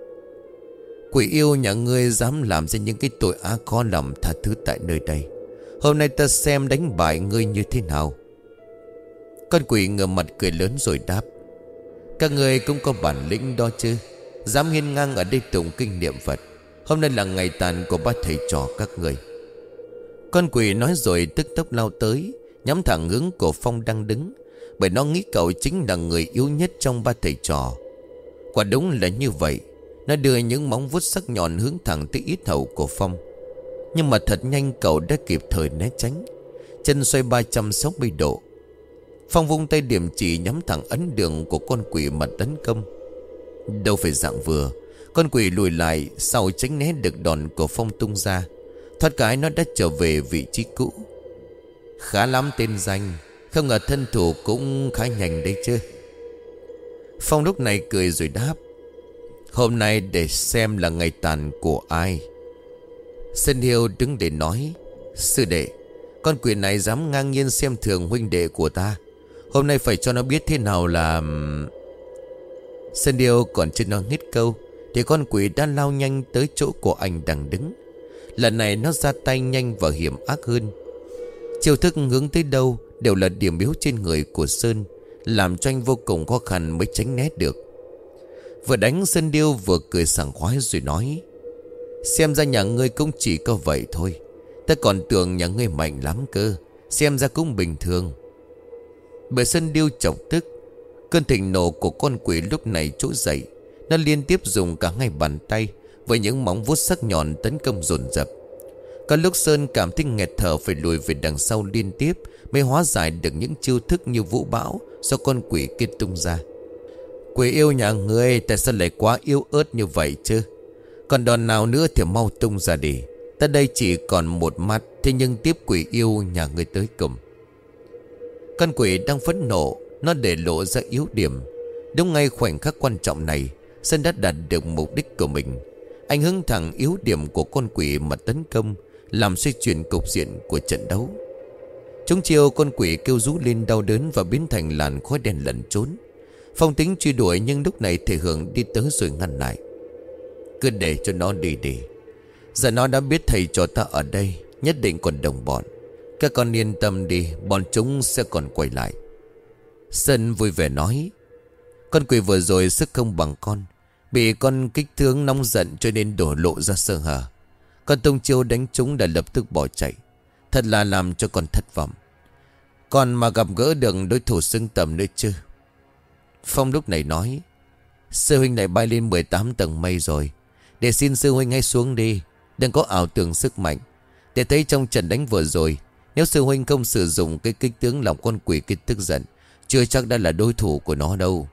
Quỷ yêu nhà ngươi dám làm ra những cái tội ác khó lòng tha thứ tại nơi đây. Hôm nay ta xem đánh bại ngươi như thế nào. Con quỷ ngửa mặt cười lớn rồi đáp: các ngươi cũng có bản lĩnh đó chứ, dám hiên ngang ở đây tụng kinh niệm Phật. Hôm nay là ngày tàn của ba thầy trò các ngươi. Con quỷ nói rồi tức tốc lao tới, nhắm thẳng hướng của Phong đang đứng, bởi nó nghĩ cậu chính là người yếu nhất trong ba thầy trò. Quả đúng là như vậy. Nó đưa những móng vuốt sắc nhọn hướng thẳng tới yết hầu của Phong. Nhưng mà thật nhanh cậu đã kịp thời né tránh. Chân xoay ba trăm sáu mươi độ. Phong vung tay điểm chỉ nhắm thẳng ấn đường của con quỷ mà tấn công. Đâu phải dạng vừa, con quỷ lùi lại sau tránh né được đòn của Phong tung ra. Thoát cái nó đã trở về vị trí cũ. Khá lắm tên danh, không ngờ thân thủ cũng khá nhanh đấy chứ. Phong lúc này cười rồi đáp: hôm nay để xem là ngày tàn của ai. Sơn Điêu đứng để nói: sư đệ, con quỷ này dám ngang nhiên xem thường huynh đệ của ta. Hôm nay phải cho nó biết thế nào là... Sơn Điêu còn chưa nói hết câu thì con quỷ đã lao nhanh tới chỗ của anh đang đứng. Lần này nó ra tay nhanh và hiểm ác hơn. Chiêu thức hướng tới đâu đều là điểm yếu trên người của Sơn, làm cho anh vô cùng khó khăn mới tránh né được. Vừa đánh, Sơn Điêu vừa cười sảng khoái rồi nói: xem ra nhà ngươi cũng chỉ có vậy thôi. Ta còn tưởng nhà ngươi mạnh lắm cơ, xem ra cũng bình thường. Bởi Sơn Điêu chọc tức, cơn thịnh nộ của con quỷ lúc này trỗi dậy. Nó liên tiếp dùng cả hai bàn tay với những móng vuốt sắc nhọn tấn công dồn dập. Có lúc Sơn cảm thấy nghẹt thở, phải lùi về đằng sau liên tiếp mới hóa giải được những chiêu thức như vũ bão do con quỷ kia tung ra. Quỷ yêu nhà ngươi tại sao lại quá yếu ớt như vậy chứ? Còn đòn nào nữa thì mau tung ra đi. Ta đây chỉ còn một mắt, thế nhưng tiếp quỷ yêu nhà ngươi tới cùng. Con quỷ đang phẫn nộ, nó để lộ ra yếu điểm. Đúng ngay khoảnh khắc quan trọng này, Sơn đã đạt được mục đích của mình. Anh hướng thẳng yếu điểm của con quỷ mà tấn công, làm xoay chuyển cục diện của trận đấu. Chúng chiêu, con quỷ kêu rú lên đau đớn và biến thành làn khói đen lẩn trốn. Phong tính truy đuổi, nhưng lúc này thầy Hưởng đi tới rồi ngăn lại: cứ để cho nó đi đi. Giờ nó đã biết thầy trò ta ở đây, nhất định còn đồng bọn. Các con yên tâm đi, bọn chúng sẽ còn quay lại. Sơn vui vẻ nói: con quỷ vừa rồi sức không bằng con, bị con kích thương nóng giận cho nên đổ lộ ra sơ hở. Con tung chiêu đánh chúng đã lập tức bỏ chạy. Thật là làm cho con thất vọng. Còn mà gặp gỡ được đối thủ xứng tầm nữa chứ. Phong lúc này nói: Sư huynh lại bay lên mười tám tầng mây rồi. Để xin sư huynh hãy xuống đi. Đừng có ảo tưởng sức mạnh. Để thấy trong trận đánh vừa rồi, nếu sư huynh không sử dụng cái kích tướng lòng con quỷ kia tức giận, chưa chắc đã là đối thủ của nó đâu.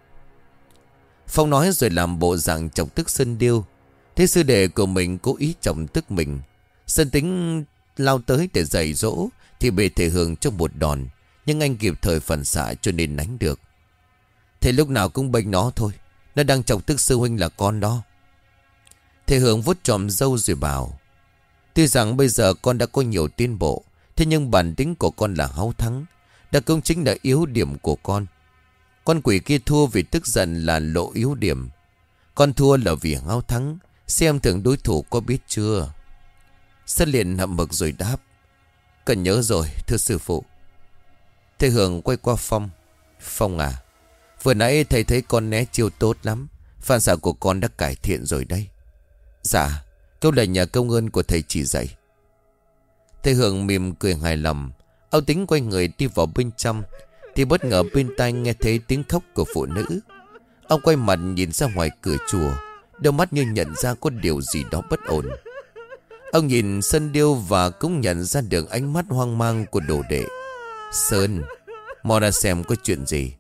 Phong nói rồi làm bộ dạng chọc tức Sơn Điêu. Thế sư đệ của mình cố ý chọc tức mình. Sơn tính lao tới để dạy dỗ thì bị Thể Hường trong một đòn, nhưng anh kịp thời phản xạ cho nên đánh được. Thế lúc nào cũng bênh nó thôi. Nó đang chọc tức sư huynh là con đó. Thể Hường vuốt tròm râu rồi bảo: Tuy rằng bây giờ con đã có nhiều tiến bộ, thế nhưng bản tính của con là háo thắng. Đó cũng chính là yếu điểm của con. Con quỷ kia thua vì tức giận là lộ yếu điểm. Con thua là vì háo thắng. Xem thường đối thủ có biết chưa? Sơn liền hậm hực rồi đáp: Cần nhớ rồi thưa sư phụ. Thể Hường quay qua Phong: Phong à, vừa nãy thầy thấy con né chiêu tốt lắm. Phản xạ của con đã cải thiện rồi đây. Dạ, câu là nhờ công ơn của thầy chỉ dạy. Thể Hường mỉm cười hài lòng. Ông tính quay người đi vào bên trong thì bất ngờ bên tai nghe thấy tiếng khóc của phụ nữ. Ông quay mặt nhìn ra ngoài cửa chùa, đôi mắt như nhận ra có điều gì đó bất ổn. Ông nhìn Sơn Điêu và cũng nhận ra được ánh mắt hoang mang của đồ đệ. Sơn, mau ra xem có chuyện gì.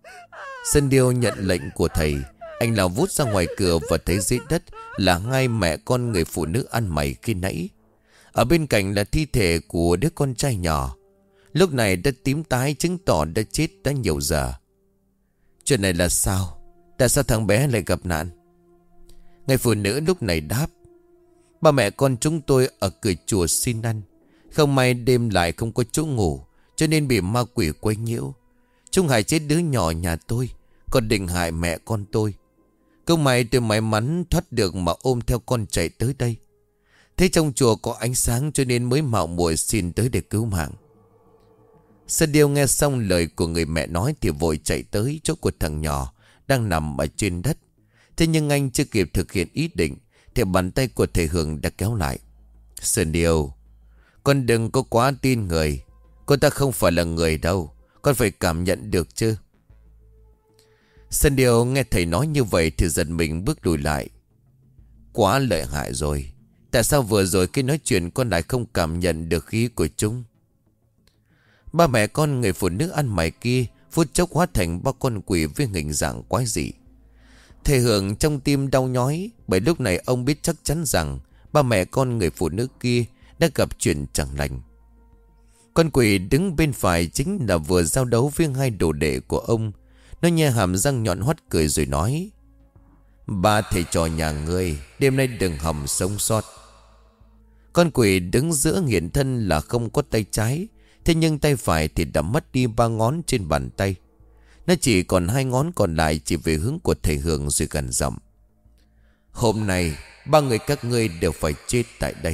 Sơn Điêu nhận lệnh của thầy. Anh lao vút ra ngoài cửa và thấy dưới đất là hai mẹ con người phụ nữ ăn mày khi nãy. Ở bên cạnh là thi thể của đứa con trai nhỏ. Lúc này đã tím tái, chứng tỏ đã chết đã nhiều giờ. Chuyện này là sao? Tại sao thằng bé lại gặp nạn? Người phụ nữ lúc này đáp: Ba mẹ con chúng tôi ở cửa chùa xin ăn. Không may đêm lại không có chỗ ngủ, cho nên bị ma quỷ quấy nhiễu. Chúng hại chết đứa nhỏ nhà tôi, còn định hại mẹ con tôi. Không may tôi may mắn thoát được mà ôm theo con chạy tới đây. Thế trong chùa có ánh sáng cho nên mới mạo muội xin tới để cứu mạng. Sơn Điêu nghe xong lời của người mẹ nói thì vội chạy tới chỗ của thằng nhỏ đang nằm ở trên đất. Thế nhưng anh chưa kịp thực hiện ý định thì bàn tay của thầy Hường đã kéo lại. Sơn Điêu, con đừng có quá tin người. Cô ta không phải là người đâu. Con phải cảm nhận được chứ. Sơn Điêu nghe thầy nói như vậy thì giật mình bước lùi lại. Quá lợi hại rồi. Tại sao vừa rồi khi nói chuyện con lại không cảm nhận được khí của chúng? Ba mẹ con người phụ nữ ăn mày kia phút chốc hóa thành ba con quỷ với hình dạng quái dị. Thầy Hường trong tim đau nhói, bởi lúc này ông biết chắc chắn rằng ba mẹ con người phụ nữ kia đã gặp chuyện chẳng lành. Con quỷ đứng bên phải chính là vừa giao đấu với hai đồ đệ của ông. Nó nhe hàm răng nhọn hoắt cười rồi nói: Ba thầy trò nhà ngươi đêm nay đừng hòng sống sót. Con quỷ đứng giữa hiện thân là không có tay trái, thế nhưng tay phải thì đã mất đi ba ngón trên bàn tay. Nó chỉ còn hai ngón còn lại chỉ về hướng của thầy Hường rồi gần giọng: Hôm nay ba người các ngươi đều phải chết tại đây.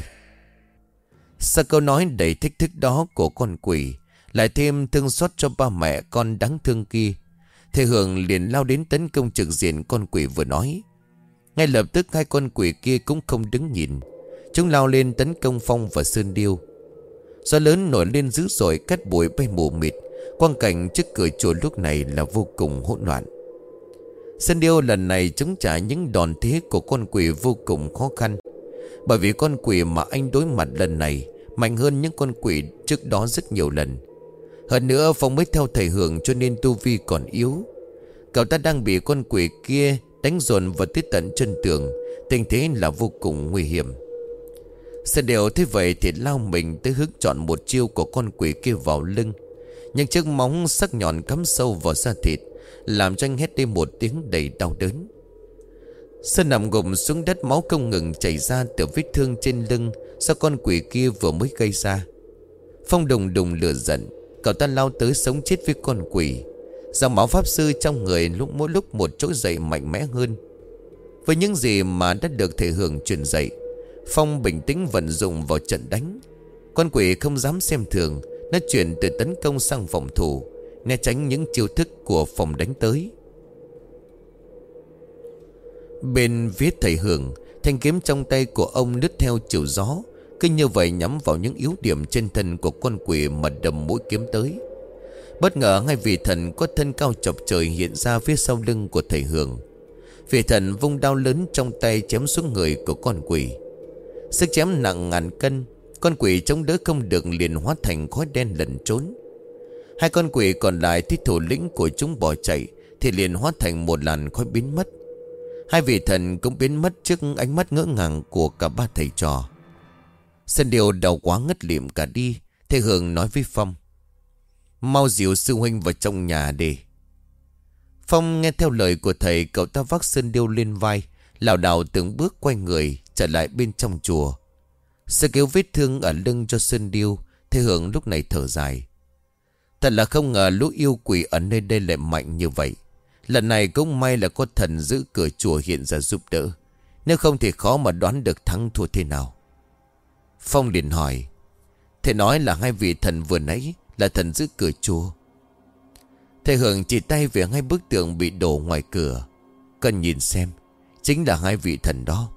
Sau câu nói đầy thách thức đó của con quỷ, lại thêm thương xót cho ba mẹ con đáng thương kia, thầy Hường liền lao đến tấn công trực diện con quỷ vừa nói. Ngay lập tức hai con quỷ kia cũng không đứng nhìn. Chúng lao lên tấn công Phong và Sơn Điêu. Gió lớn nổi lên dữ dội, cát bụi bay mù mịt. Quang cảnh trước cửa chùa lúc này là vô cùng hỗn loạn. Sơn Điêu lần này chống trả những đòn thế của con quỷ vô cùng khó khăn. Bởi vì con quỷ mà anh đối mặt lần này mạnh hơn những con quỷ trước đó rất nhiều lần. Hơn nữa Phong mới theo thầy Hường cho nên tu vi còn yếu. Cậu ta đang bị con quỷ kia đánh dồn vào tới tận chân tường. Tình thế là vô cùng nguy hiểm. Sơn Điêu thế vậy thì lao mình tới hướng chọn một chiêu của con quỷ kia vào lưng. Nhưng chiếc móng sắc nhọn cắm sâu vào da thịt, làm cho anh hét lên một tiếng đầy đau đớn. Sơn nằm gục xuống đất, máu không ngừng chảy ra từ vết thương trên lưng do con quỷ kia vừa mới gây ra. Phong đùng đùng lửa giận, cậu ta lao tới sống chết với con quỷ. Dòng máu pháp sư trong người lúc mỗi lúc một trỗi dậy mạnh mẽ hơn. Với những gì mà đã được thầy Hường truyền dạy, Phong bình tĩnh vận dụng vào trận đánh. Con quỷ không dám xem thường, nó chuyển từ tấn công sang phòng thủ, né tránh những chiêu thức của Phong đánh tới. Bên phía thầy Hường, thanh kiếm trong tay của ông lướt theo chiều gió, Cứ như vậy nhắm vào những yếu điểm trên thân của con quỷ mà đầm mũi kiếm tới. Bất ngờ hai vị thần có thân cao chọc trời hiện ra phía sau lưng của thầy Hường. Vị thần vung đao lớn trong tay chém xuống người của con quỷ. Sức chém nặng ngàn cân. Con quỷ chống đỡ không được liền hóa thành khói đen lẩn trốn. Hai con quỷ còn lại thấy thủ lĩnh của chúng bỏ chạy thì liền hóa thành một làn khói biến mất. Hai vị thần cũng biến mất trước ánh mắt ngỡ ngàng của cả ba thầy trò. Sơn Điêu đau quá ngất lịm cả đi. Thầy Hường nói với Phong: mau dìu sư huynh vào trong nhà đi. Phong nghe theo lời của thầy, cậu ta vác Sơn Điêu lên vai, lảo đảo từng bước quay người trở lại bên trong chùa. Sơ cứu vết thương ở lưng cho Sơn Điêu. Thầy Hường lúc này thở dài. Thật là không ngờ lũ yêu quỷ ở nơi đây lại mạnh như vậy. Lần này cũng may là có thần giữ cửa chùa hiện ra giúp đỡ. Nếu không thì khó mà đoán được thắng thua thế nào. Phong liền hỏi: thầy nói là hai vị thần vừa nãy là thần giữ cửa chùa? Thầy Hường chỉ tay về hai bức tượng bị đổ ngoài cửa. Cần nhìn xem, chính là hai vị thần đó.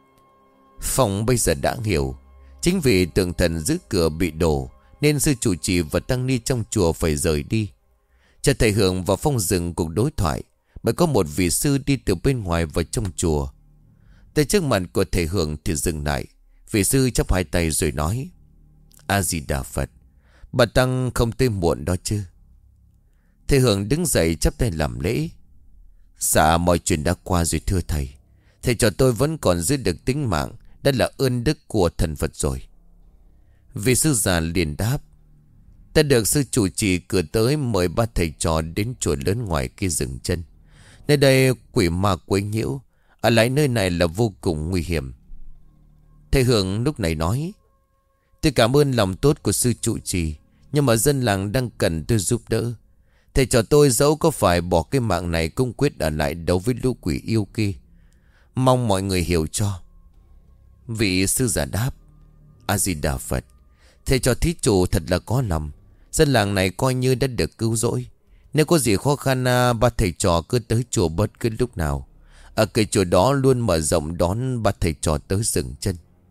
Phong bây giờ đã hiểu. Chính vì tượng thần giữ cửa bị đổ nên sư chủ trì và tăng ni trong chùa phải rời đi. Cho thầy Hường và Phong dừng cuộc đối thoại bởi có một vị sư đi từ bên ngoài vào trong chùa. Tới trước mặt của thầy Hường thì dừng lại. Vị sư chắp hai tay rồi nói: A Di Đà Phật, bà tăng không tới muộn đó chứ? Thầy Hường đứng dậy chắp tay làm lễ: dạ mọi chuyện đã qua rồi thưa thầy. Thầy cho tôi vẫn còn giữ được tính mạng, đã là ơn đức của thần Phật rồi. Vị sư già liền đáp: ta được sư chủ trì cử tới mời ba thầy trò đến chùa lớn ngoài kia dừng chân. Nơi đây quỷ ma quấy nhiễu, ở lại nơi này là vô cùng nguy hiểm. Thầy Hường lúc này nói: tôi cảm ơn lòng tốt của sư trụ trì, nhưng mà dân làng đang cần tôi giúp đỡ. Thầy cho tôi dẫu có phải bỏ cái mạng này cũng quyết ở lại đấu với lũ quỷ yêu kia. Mong mọi người hiểu cho. Vị sư giả đáp: A Di Đà Phật, thầy cho thí chủ thật là có lòng. Dân làng này coi như đã được cứu rỗi. Nếu có gì khó khăn à, ba thầy trò cứ tới chùa bất cứ lúc nào. Ở cái chùa đó luôn mở rộng đón ba thầy trò tới dừng chân.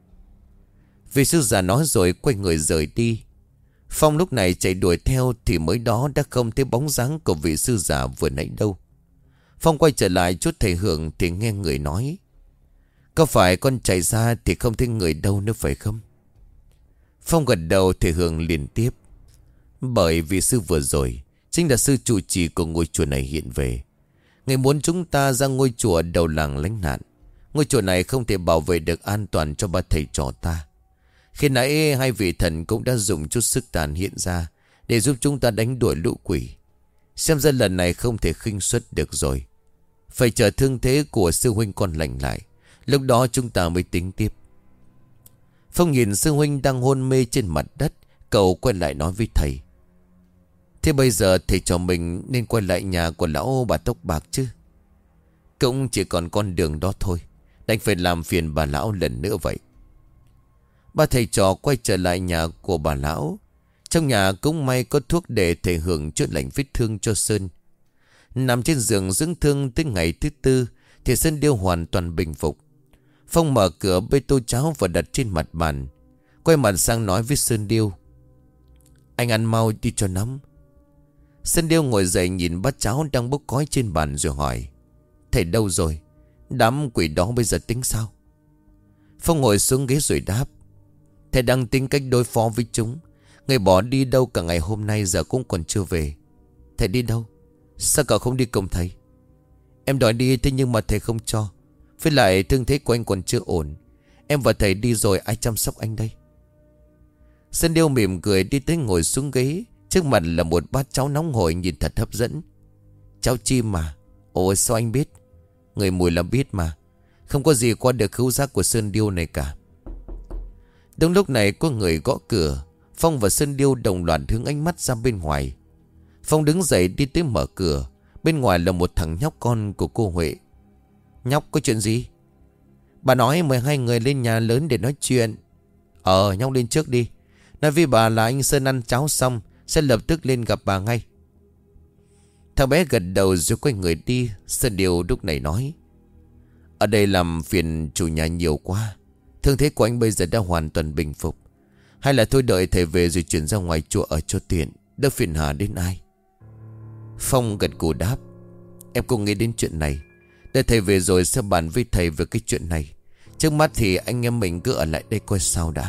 Vị sư già nói rồi quay người rời đi. Phong lúc này chạy đuổi theo thì mới đó đã không thấy bóng dáng của vị sư già vừa nãy đâu. Phong quay trở lại chút thầy Hường thì nghe người nói: có phải con chạy ra thì không thấy người đâu nữa phải không? Phong gật đầu. Thầy Hường liền tiếp: bởi vị sư vừa rồi chính là sư trụ trì của ngôi chùa này hiện về. Ngài muốn chúng ta ra ngôi chùa đầu làng lánh nạn. Ngôi chùa này không thể bảo vệ được an toàn cho ba thầy trò ta. Khi nãy hai vị thần cũng đã dùng chút sức tàn hiện ra để giúp chúng ta đánh đuổi lũ quỷ. Xem ra lần này không thể khinh suất được rồi. Phải chờ thương thế của sư huynh con lành lại, lúc đó chúng ta mới tính tiếp. Phong nhìn sư huynh đang hôn mê trên mặt đất, cậu quay lại nói với thầy: thế bây giờ thầy trò mình nên quay lại nhà của lão bà tóc bạc chứ? Cũng chỉ còn con đường đó thôi, đành phải làm phiền bà lão lần nữa vậy. Ba thầy trò quay trở lại nhà của bà lão. Trong nhà cũng may có thuốc để thầy Hường chữa lành vết thương cho Sơn. Nằm trên giường dưỡng thương tới ngày thứ tư thì Sơn Điêu hoàn toàn bình phục. Phong mở cửa bê tô cháo và đặt trên mặt bàn, quay mặt sang nói với Sơn Điêu: anh ăn mau đi cho nóng. Sơn Điêu ngồi dậy nhìn bát cháo đang bốc khói trên bàn rồi hỏi: thầy đâu rồi? Đám quỷ đó bây giờ tính sao? Phong ngồi xuống ghế rồi đáp: thầy đang tính cách đối phó với chúng. Người bỏ đi đâu cả ngày hôm nay giờ cũng còn chưa về. Thầy đi đâu? Sao cậu không đi cùng thầy? Em đòi đi thế nhưng mà thầy không cho. Với lại thương thế của anh còn chưa ổn. Em và thầy đi rồi ai chăm sóc anh đây? Sơn Điêu mỉm cười đi tới ngồi xuống ghế. Trước mặt là một bát cháo nóng hổi nhìn thật hấp dẫn. Cháo chim mà. Ôi sao anh biết? Người mùi là biết mà. Không có gì qua được khứu giác của Sơn Điêu này cả. Đúng lúc này có người gõ cửa. Phong và Sơn Điêu đồng loạt hướng ánh mắt ra bên ngoài. Phong đứng dậy đi tới mở cửa. Bên ngoài là một thằng nhóc con của cô Huệ. Nhóc có chuyện gì? Bà nói mời hai người lên nhà lớn để nói chuyện. Ờ nhóc lên trước đi. Nói với bà là anh Sơn ăn cháo xong sẽ lập tức lên gặp bà ngay. Thằng bé gật đầu rồi quay người đi. Sơn Điêu lúc này nói: ở đây làm phiền chủ nhà nhiều quá. Thương thế của anh bây giờ đã hoàn toàn bình phục. Hay là thôi đợi thầy về rồi chuyển ra ngoài chùa ở cho tiện, đỡ phiền hà đến ai. Phong gật gù đáp. Em cũng nghĩ đến chuyện này. Để thầy về rồi sẽ bàn với thầy về cái chuyện này. Trước mắt thì anh em mình cứ ở lại đây coi sao đã.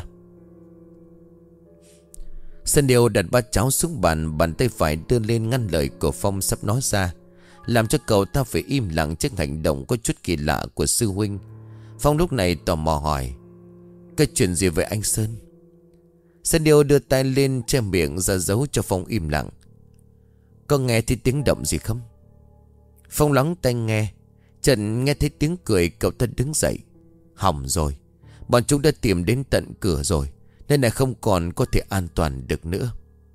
Sơn Điêu đặt bát cháo xuống bàn, bàn tay phải đưa lên ngăn lời của Phong sắp nói ra, làm cho cậu ta phải im lặng trước hành động có chút kỳ lạ của sư huynh. Phong lúc này tò mò hỏi: cái chuyện gì vậy anh Sơn? Sơn Điêu đưa tay lên che miệng ra dấu cho Phong im lặng. Có nghe thấy tiếng động gì không? Phong lắng tai nghe, chợt nghe thấy tiếng cười. Cậu ta đứng dậy. Hỏng rồi, bọn chúng đã tìm đến tận cửa rồi, nên là không còn có thể an toàn được nữa.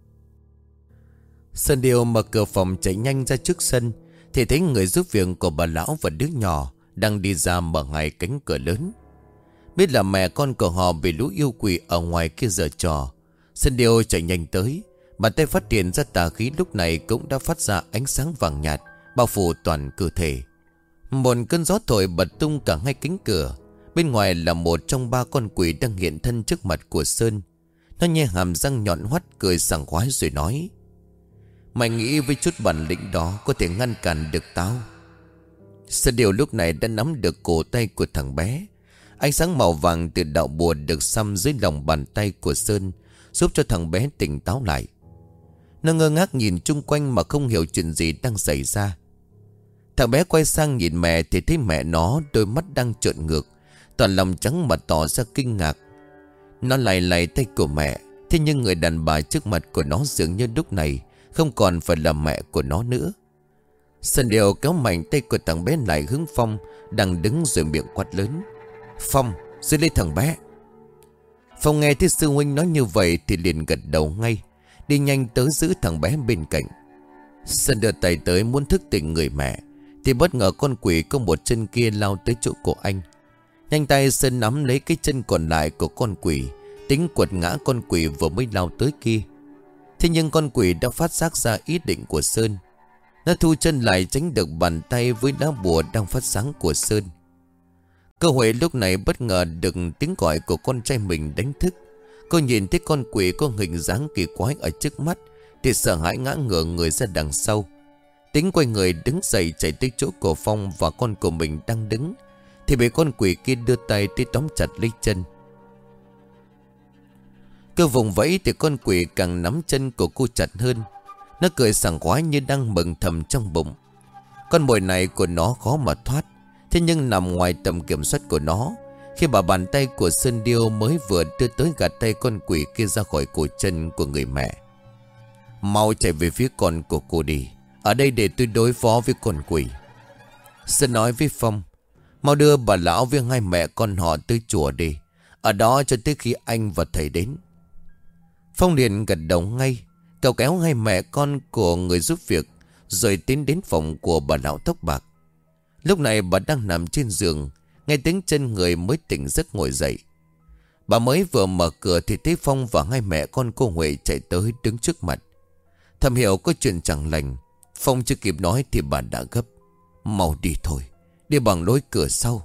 Sơn Điêu mở cửa phòng chạy nhanh ra trước sân, thì thấy người giúp việc của bà lão và đứa nhỏ đang đi ra mở ngay cánh cửa lớn. Biết là mẹ con của họ bị lũ yêu quỷ ở ngoài kia giở trò, Sơn Điêu chạy nhanh tới. Bàn tay phát hiện ra tà khí lúc này cũng đã phát ra ánh sáng vàng nhạt, bao phủ toàn cơ thể. Một cơn gió thổi bật tung cả hai cánh cửa. Bên ngoài là một trong ba con quỷ đang hiện thân trước mặt của Sơn. Nó nhe hàm răng nhọn hoắt cười sảng khoái rồi nói: mày nghĩ với chút bản lĩnh đó có thể ngăn cản được tao? Sơn Điêu lúc này đã nắm được cổ tay của thằng bé. Ánh sáng màu vàng từ đạo bùa được xăm dưới lòng bàn tay của Sơn, giúp cho thằng bé tỉnh táo lại. Nó ngơ ngác nhìn chung quanh mà không hiểu chuyện gì đang xảy ra. Thằng bé quay sang nhìn mẹ thì thấy mẹ nó đôi mắt đang trợn ngược, toàn lòng trắng mà tỏ ra kinh ngạc. Nó lay lay tay của mẹ, thế nhưng người đàn bà trước mặt của nó dường như lúc này không còn phải là mẹ của nó nữa. Sơn Điêu kéo mạnh tay của thằng bé lại hướng Phong đang đứng rồi miệng quát lớn: Phong, giữ lấy thằng bé. Phong nghe thấy sư huynh nói như vậy thì liền gật đầu ngay, đi nhanh tới giữ thằng bé bên cạnh. Sơn đưa tay tới muốn thức tỉnh người mẹ, thì bất ngờ con quỷ có một chân kia lao tới chỗ của anh. Nhanh tay Sơn nắm lấy cái chân còn lại của con quỷ, tính quật ngã con quỷ vừa mới lao tới kia. Thế nhưng con quỷ đã phát giác ra ý định của Sơn. Nó thu chân lại tránh được bàn tay với lá bùa đang phát sáng của Sơn. Cơ hội lúc này bất ngờ được tiếng gọi của con trai mình đánh thức. Cô nhìn thấy con quỷ có hình dáng kỳ quái ở trước mắt thì sợ hãi ngã ngửa người ra đằng sau. Tính quay người đứng dậy chạy tới chỗ của Phong và con của mình đang đứng, thì bị con quỷ kia đưa tay tới tóm chặt lấy chân. Cơ vùng vẫy thì con quỷ càng nắm chân của cô chặt hơn. Nó cười sảng khoái như đang mừng thầm trong bụng. Con mồi này của nó khó mà thoát, thế nhưng nằm ngoài tầm kiểm soát của nó. Khi bà bàn tay của Sơn Điêu mới vừa đưa tới gạt tay con quỷ kia ra khỏi cổ chân của người mẹ. Mau chạy về phía con của cô đi, ở đây để tôi đối phó với con quỷ. Sơn nói với Phong: mau đưa bà lão với hai mẹ con họ tới chùa đi, ở đó cho tới khi anh và thầy đến. Phong liền gật đầu ngay. Cậu kéo hai mẹ con của người giúp việc rồi tiến đến phòng của bà lão tóc bạc. Lúc này bà đang nằm trên giường, nghe tiếng chân người mới tỉnh giấc ngồi dậy. Bà mới vừa mở cửa thì thấy Phong và hai mẹ con cô Huệ chạy tới đứng trước mặt. Thầm hiểu có chuyện chẳng lành. Phong chưa kịp nói thì bà đã gấp: mau đi thôi, đi bằng lối cửa sau.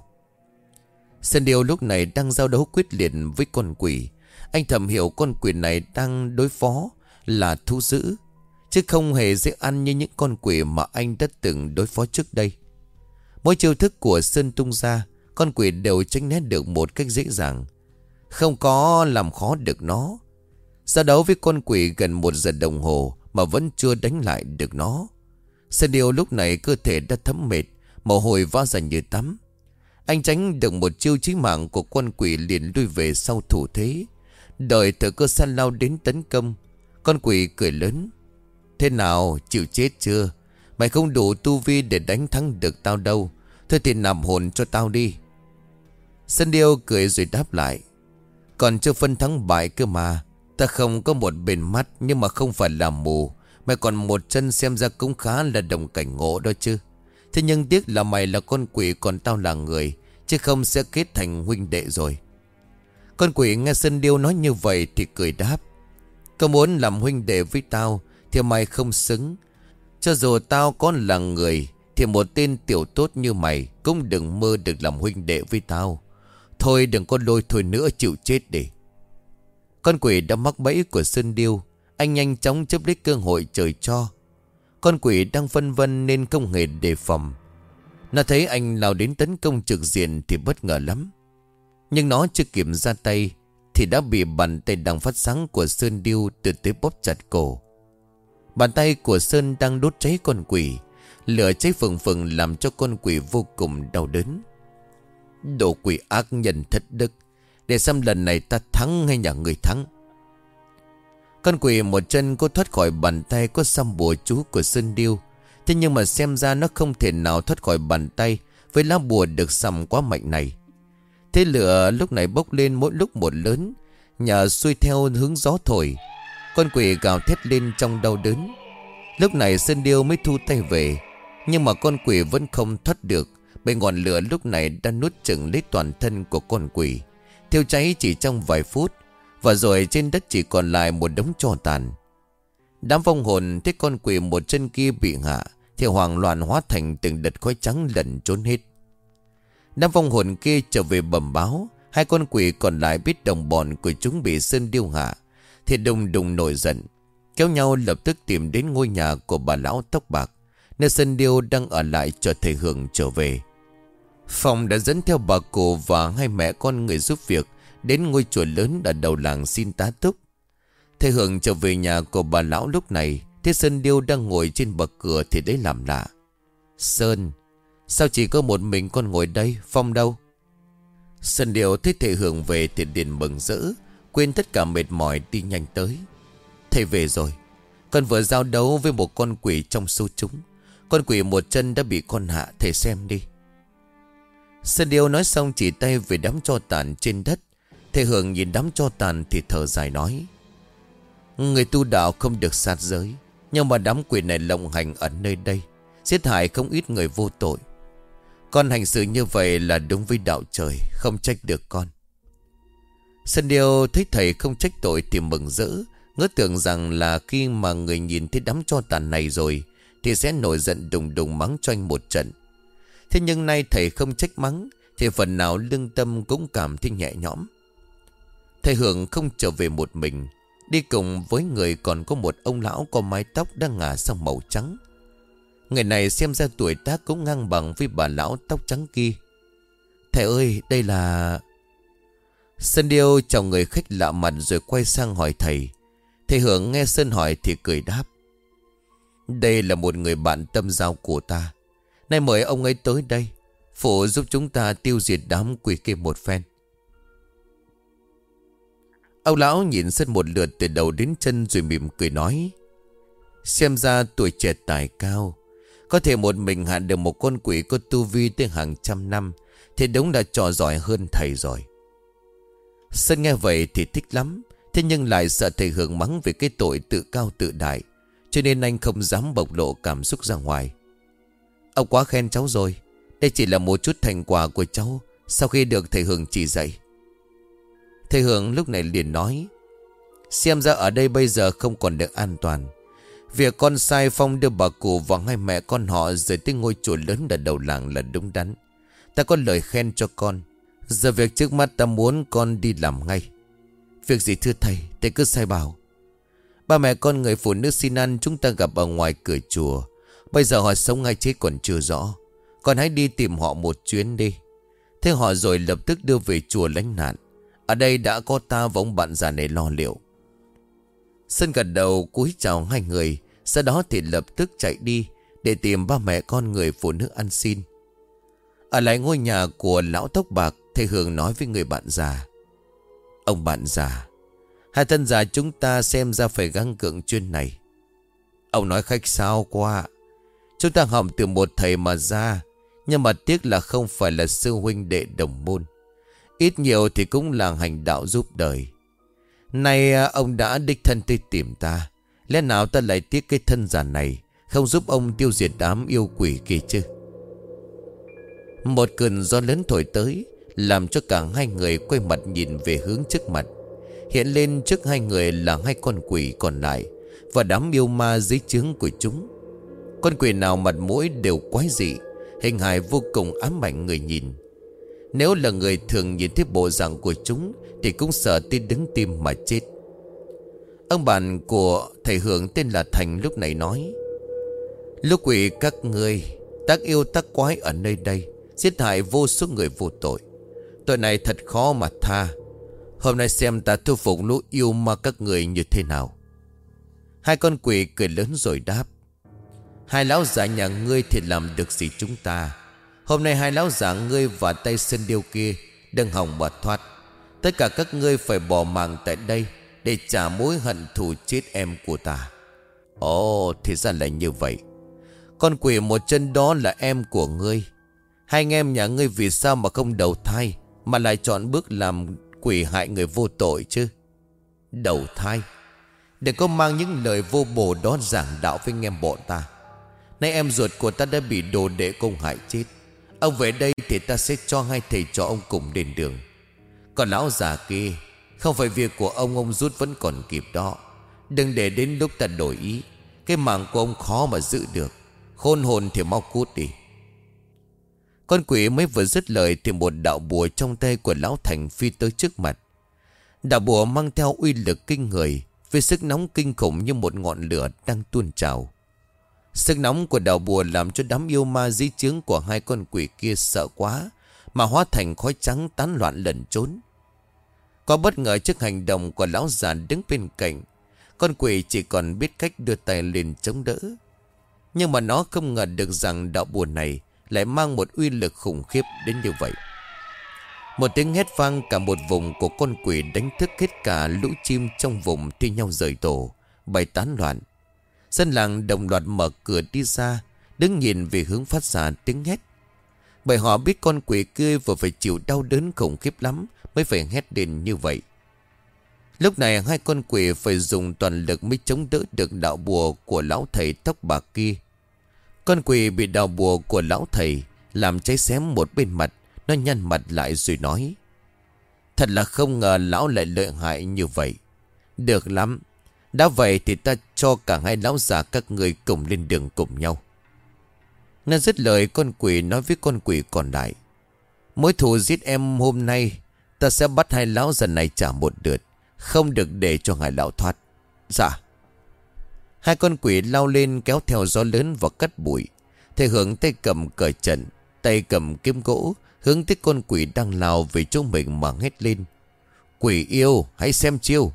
Sơn Điêu lúc này đang giao đấu quyết liệt với con quỷ. Anh thầm hiểu con quỷ này đang đối phó là thú dữ, chứ không hề dễ ăn như những con quỷ mà anh đã từng đối phó trước đây. Mỗi chiêu thức của Sơn tung ra, con quỷ đều tránh né được một cách dễ dàng, không có làm khó được nó. Giao đấu với con quỷ gần một giờ đồng hồ mà vẫn chưa đánh lại được nó. Sơn Điêu lúc này cơ thể đã thấm mệt, mồ hôi vã ra như tắm. Anh tránh được một chiêu chí mạng của con quỷ liền lui về sau thủ thế, đợi thời cơ săn lao đến tấn công. Con quỷ cười lớn: thế nào, chịu chết chưa? Mày không đủ tu vi để đánh thắng được tao đâu. Thôi thì nằm hồn cho tao đi. Sơn Điêu cười rồi đáp lại: còn chưa phân thắng bại cơ mà. Ta không có một bên mắt nhưng mà không phải là mù. Mày còn một chân xem ra cũng khá là đồng cảnh ngộ đó chứ. Thế nhưng tiếc là mày là con quỷ còn tao là người, chứ không sẽ kết thành huynh đệ rồi. Con quỷ nghe Sơn Điêu nói như vậy thì cười đáp: có muốn làm huynh đệ với tao thì mày không xứng. Cho dù tao có là người thì một tên tiểu tốt như mày cũng đừng mơ được làm huynh đệ với tao. Thôi đừng có lôi thôi nữa, chịu chết đi. Con quỷ đã mắc bẫy của Sơn Điêu. Anh nhanh chóng chấp lấy cơ hội trời cho. Con quỷ đang phân vân nên không hề đề phòng. Nó thấy anh lao đến tấn công trực diện thì bất ngờ lắm. Nhưng nó chưa kịp ra tay thì đã bị bàn tay đang phát sáng của Sơn Điêu từ tới bóp chặt cổ. Bàn tay của Sơn đang đốt cháy con quỷ. Lửa cháy phừng phừng làm cho con quỷ vô cùng đau đớn. Đồ quỷ ác nhân thất đức, để xem lần này ta thắng hay nhà người thắng. Con quỷ một chân có thoát khỏi bàn tay có xăm bùa chú của Sơn Điêu. Thế nhưng mà xem ra nó không thể nào thoát khỏi bàn tay với lá bùa được xăm quá mạnh này. Thế lửa lúc này bốc lên mỗi lúc một lớn, nhờ xuôi theo hướng gió thổi. Con quỷ gào thét lên trong đau đớn. Lúc này Sơn Điêu mới thu tay về. Nhưng mà con quỷ vẫn không thoát được, bởi ngọn lửa lúc này đã nuốt chửng lấy toàn thân của con quỷ, thiêu cháy chỉ trong vài phút. Và rồi trên đất chỉ còn lại một đống tro tàn. Đám vong hồn thấy con quỷ một chân kia bị hạ thì hoảng loạn hóa thành từng đợt khói trắng lẩn trốn hết. Đám vong hồn kia trở về bẩm báo. Hai con quỷ còn lại biết đồng bọn của chúng bị Sơn Điêu hạ thì đùng đùng nổi giận, kéo nhau lập tức tìm đến ngôi nhà của bà lão tóc bạc, nơi Sơn Điêu đang ở lại chờ thầy Hường trở về. Phong đã dẫn theo bà cụ và hai mẹ con người giúp việc đến ngôi chùa lớn ở đầu làng xin tá túc. Thầy Hường trở về nhà của bà lão lúc này thấy Sơn Điêu đang ngồi trên bậc cửa thì đấy làm lạ. Sơn, sao chỉ có một mình con ngồi đây? Phong đâu? Sơn Điêu thấy thầy Hường về thì liền mừng rỡ, quên tất cả mệt mỏi đi nhanh tới. Thầy về rồi. Con vừa giao đấu với một con quỷ trong số chúng. Con quỷ một chân đã bị con hạ, thầy xem đi. Sơn Điêu nói xong chỉ tay về đám tro tàn trên đất. Thầy Hường nhìn đám tro tàn thì thở dài nói: người tu đạo không được sát giới, nhưng mà đám quỷ này lộng hành ở nơi đây, giết hại không ít người vô tội. Con hành xử như vậy là đúng với đạo trời, không trách được con. Sơn Điêu thấy thầy không trách tội thì mừng rỡ, ngỡ tưởng rằng là khi mà người nhìn thấy đám tro tàn này rồi thì sẽ nổi giận đùng đùng mắng cho anh một trận. Thế nhưng nay thầy không trách mắng thì phần nào lương tâm cũng cảm thấy nhẹ nhõm. Thầy Hường không trở về một mình, đi cùng với người còn có một ông lão có mái tóc đang ngả sang màu trắng. Người này xem ra tuổi tác cũng ngang bằng với bà lão tóc trắng kia. Thầy ơi, đây là... Sơn Điêu chào người khách lạ mặt rồi quay sang hỏi thầy. Thầy Hường nghe Sơn hỏi thì cười đáp: đây là một người bạn tâm giao của ta. Nay mời ông ấy tới đây phụ giúp chúng ta tiêu diệt đám quỷ kia một phen. Ông lão nhìn Sơn một lượt từ đầu đến chân rồi mỉm cười nói: xem ra tuổi trẻ tài cao, có thể một mình hạ được một con quỷ có tu vi tới hàng trăm năm thì đúng là trò giỏi hơn thầy rồi. Sơn nghe vậy thì thích lắm, thế nhưng lại sợ thầy Hường mắng về cái tội tự cao tự đại, cho nên anh không dám bộc lộ cảm xúc ra ngoài. Ông quá khen cháu rồi, đây chỉ là một chút thành quả của cháu sau khi được thầy Hường chỉ dạy. Thầy Hường lúc này liền nói: xem ra ở đây bây giờ không còn được an toàn. Việc con sai Phong đưa bà cụ và hai mẹ con họ rời tới ngôi chùa lớn ở đầu làng là đúng đắn. Ta có lời khen cho con. Giờ việc trước mắt ta muốn con đi làm ngay. Việc gì thưa thầy, thầy cứ sai bảo. Ba mẹ con người phụ nữ xin ăn chúng ta gặp ở ngoài cửa chùa. Bây giờ họ sống hay chết còn chưa rõ. Con hãy đi tìm họ một chuyến đi. Thế họ rồi lập tức đưa về chùa lánh nạn. Ở đây đã có ta và ông bạn già này lo liệu. Sơn gật đầu cúi chào hai người, sau đó thì lập tức chạy đi để tìm ba mẹ con người phụ nữ ăn xin. Ở lại ngôi nhà của lão tóc bạc, thầy Hường nói với người bạn già: ông bạn già, hai thân già chúng ta xem ra phải gắng gượng chuyên này. Ông nói khách sáo quá. Chúng ta học từ một thầy mà ra, nhưng mà tiếc là không phải là sư huynh đệ đồng môn. Ít nhiều thì cũng là hành đạo giúp đời. Nay ông đã đích thân tới tìm ta, lẽ nào ta lại tiếc cái thân già này, không giúp ông tiêu diệt đám yêu quỷ kia chứ? Một cơn gió lớn thổi tới, làm cho cả hai người quay mặt nhìn về hướng trước mặt. Hiện lên trước hai người là hai con quỷ còn lại và đám yêu ma dưới trướng của chúng. Con quỷ nào mặt mũi đều quái dị, hình hài vô cùng ám ảnh người nhìn. Nếu là người thường nhìn thấy bộ dạng của chúng thì cũng sợ tới đứng tim mà chết. Ông bạn của thầy Hưởng tên là Thành lúc này nói: Lũ quỷ các ngươi tác yêu tác quái ở nơi đây, giết hại vô số người vô tội. Tội này thật khó mà tha. Hôm nay xem ta thu phục lũ yêu ma các người như thế nào. Hai con quỷ cười lớn rồi đáp: Hai lão già nhà ngươi thì làm được gì chúng ta. Hôm nay hai lão già ngươi và tay sơn điêu kia đừng hòng mà thoát. Tất cả các ngươi phải bỏ mạng tại đây để trả mối hận thù chết em của ta. Ồ, thì ra là như vậy. Con quỷ một chân đó là em của ngươi. Hai anh em nhà ngươi vì sao mà không đầu thai, mà lại chọn bước làm quỷ hại người vô tội chứ? Đầu thai? Đừng có mang những lời vô bổ đó giảng đạo với anh em bọn ta. Nay em ruột của ta đã bị đồ đệ công hại chết. Ông về đây thì ta sẽ cho hai thầy trò ông cùng đền đường. Còn lão già kia, không phải việc của ông, ông rút vẫn còn kịp đó. Đừng để đến lúc ta đổi ý. Cái mạng của ông khó mà giữ được. Khôn hồn thì mau cút đi. Con quỷ mới vừa dứt lời thì một đạo bùa trong tay của lão Thành phi tới trước mặt. Đạo bùa mang theo uy lực kinh người, với sức nóng kinh khủng như một ngọn lửa đang tuôn trào. Sức nóng của đạo bùa làm cho đám yêu ma dưới trướng của hai con quỷ kia sợ quá, mà hóa thành khói trắng tán loạn lẩn trốn. Có bất ngờ trước hành động của lão già đứng bên cạnh, con quỷ chỉ còn biết cách đưa tay lên chống đỡ. Nhưng mà nó không ngờ được rằng đạo bùa này lại mang một uy lực khủng khiếp đến như vậy. Một tiếng hét vang, cả một vùng của con quỷ đánh thức hết cả lũ chim trong vùng thi nhau rời tổ, bay tán loạn. Dân làng đồng loạt mở cửa đi ra, đứng nhìn về hướng phát ra tiếng hét. Bởi họ biết con quỷ kia vừa phải chịu đau đớn khủng khiếp lắm mới phải hét lên như vậy. Lúc này hai con quỷ phải dùng toàn lực mới chống đỡ được đạo bùa của lão thầy tóc bạc kia. Con quỷ bị đạo bùa của lão thầy làm cháy xém một bên mặt. Nó nhăn mặt lại rồi nói: Thật là không ngờ lão lại lợi hại như vậy. Được lắm. Đã vậy thì ta cho cả hai lão già các người cùng lên đường cùng nhau. Nó dứt lời, con quỷ nói với con quỷ còn lại: Mối thù giết em hôm nay ta sẽ bắt hai lão già này trả một lượt, không được để cho hai lão thoát. Dạ. Hai con quỷ lao lên kéo theo gió lớn và cắt bụi. Thầy Hưởng tay cầm cờ trận, tay cầm kiếm gỗ, hướng tới con quỷ đang lao về chỗ mình mà hét lên: Quỷ yêu, hãy xem chiêu.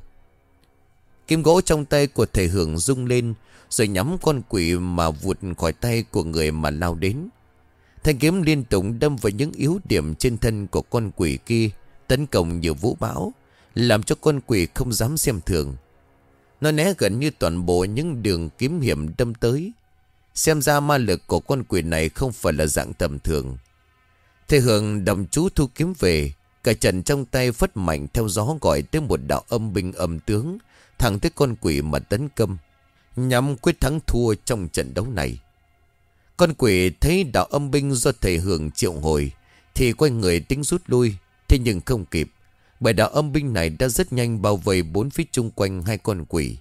Kiếm gỗ trong tay của thầy Hưởng rung lên, rồi nhắm con quỷ mà vụt khỏi tay của người mà lao đến. Thanh kiếm liên tục đâm vào những yếu điểm trên thân của con quỷ kia, tấn công như vũ bão, làm cho con quỷ không dám xem thường. Nó né gần như toàn bộ những đường kiếm hiểm đâm tới. Xem ra ma lực của con quỷ này không phải là dạng tầm thường. Thầy Hưởng đầm chú thu kiếm về, cả trận trong tay phất mạnh theo gió gọi tới một đạo âm binh âm tướng, thẳng tới con quỷ mà tấn công, nhằm quyết thắng thua trong trận đấu này. Con quỷ thấy đạo âm binh do thầy Hưởng triệu hồi thì quay người tính rút lui, thế nhưng không kịp, bởi đạo âm binh này đã rất nhanh bao vây bốn phía chung quanh hai con quỷ.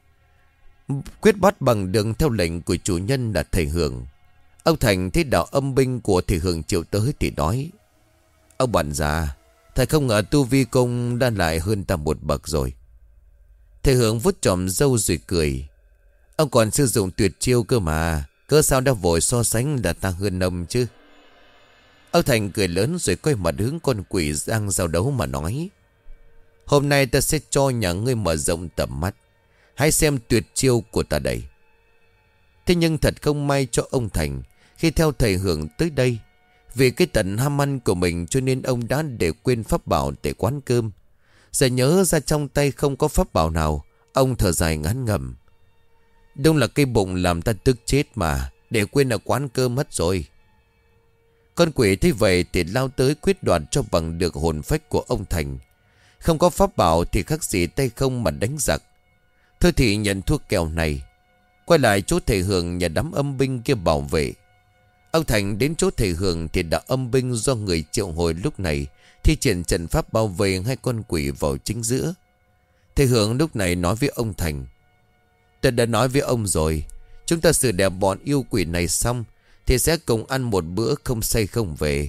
Quyết bắt bằng đường theo lệnh của chủ nhân là thầy Hưởng. Ông Thành thấy đạo âm binh của thầy Hưởng triệu tới thì nói: Ông bạn già, thầy không ngờ tu vi công đã lại hơn ta một bậc rồi. Thầy Hưởng vuốt chòm râu rồi cười: Ông còn sử dụng tuyệt chiêu cơ mà, cớ sao đã vội so sánh là ta hơn ông chứ. Ông Thành cười lớn rồi quay mặt hướng con quỷ đang giao đấu mà nói: Hôm nay ta sẽ cho nhà ngươi mở rộng tầm mắt, hãy xem tuyệt chiêu của ta đây. Thế nhưng thật không may cho ông Thành, khi theo thầy Hưởng tới đây, vì cái tận ham ăn của mình cho nên ông đã để quên pháp bảo để quán cơm. Giờ nhớ ra trong tay không có pháp bảo nào, ông thở dài ngán ngẩm: Đúng là cái bụng làm ta tức chết mà, để quên ở quán cơm mất rồi. Con quỷ thấy vậy thì lao tới quyết đoạt cho bằng được hồn phách của ông Thành. Không có pháp bảo thì khác gì tay không mà đánh giặc. Thôi thì nhận thua kèo này. Quay lại chỗ thầy Hưởng nhà đám âm binh kia bảo vệ. Ông Thành đến chỗ thầy Hưởng thì đã âm binh do người triệu hồi lúc này thi triển trận pháp bao vây hai con quỷ vào chính giữa. Thầy Hưởng lúc này nói với ông Thành: Tôi đã nói với ông rồi, chúng ta xử đẹp bọn yêu quỷ này xong thì sẽ cùng ăn một bữa không say không về.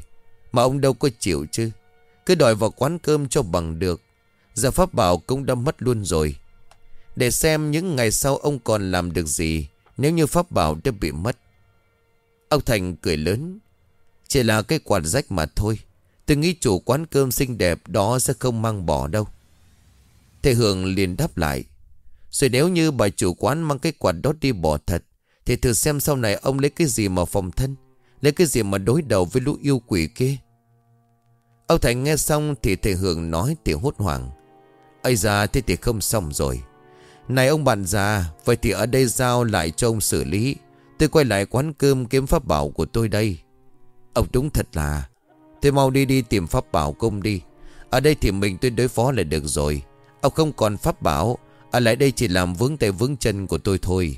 Mà ông đâu có chịu chứ. Cứ đòi vào quán cơm cho bằng được. Giờ pháp bảo cũng đã mất luôn rồi. Để xem những ngày sau ông còn làm được gì nếu như pháp bảo đã bị mất. Ông Thành cười lớn. Chỉ là cái quạt rách mà thôi. Tôi nghĩ chủ quán cơm xinh đẹp đó sẽ không mang bỏ đâu. Thầy Hường liền đáp lại. Rồi nếu như bà chủ quán mang cái quạt đó đi bỏ thật, thì thử xem sau này ông lấy cái gì mà phòng thân, lấy cái gì mà đối đầu với lũ yêu quỷ kia. Ông Thành nghe xong thì thầy Hường nói thì hốt hoảng. Ây da, thế thì không xong rồi. Này ông bạn già, vậy thì ở đây giao lại cho ông xử lý. Tôi quay lại quán cơm kiếm pháp bảo của tôi đây. Ông đúng thật là. Tôi mau đi đi tìm pháp bảo công đi. Ở đây thì mình tôi đối phó là được rồi. Ông không còn pháp bảo, ở lại đây chỉ làm vướng tay vướng chân của tôi thôi.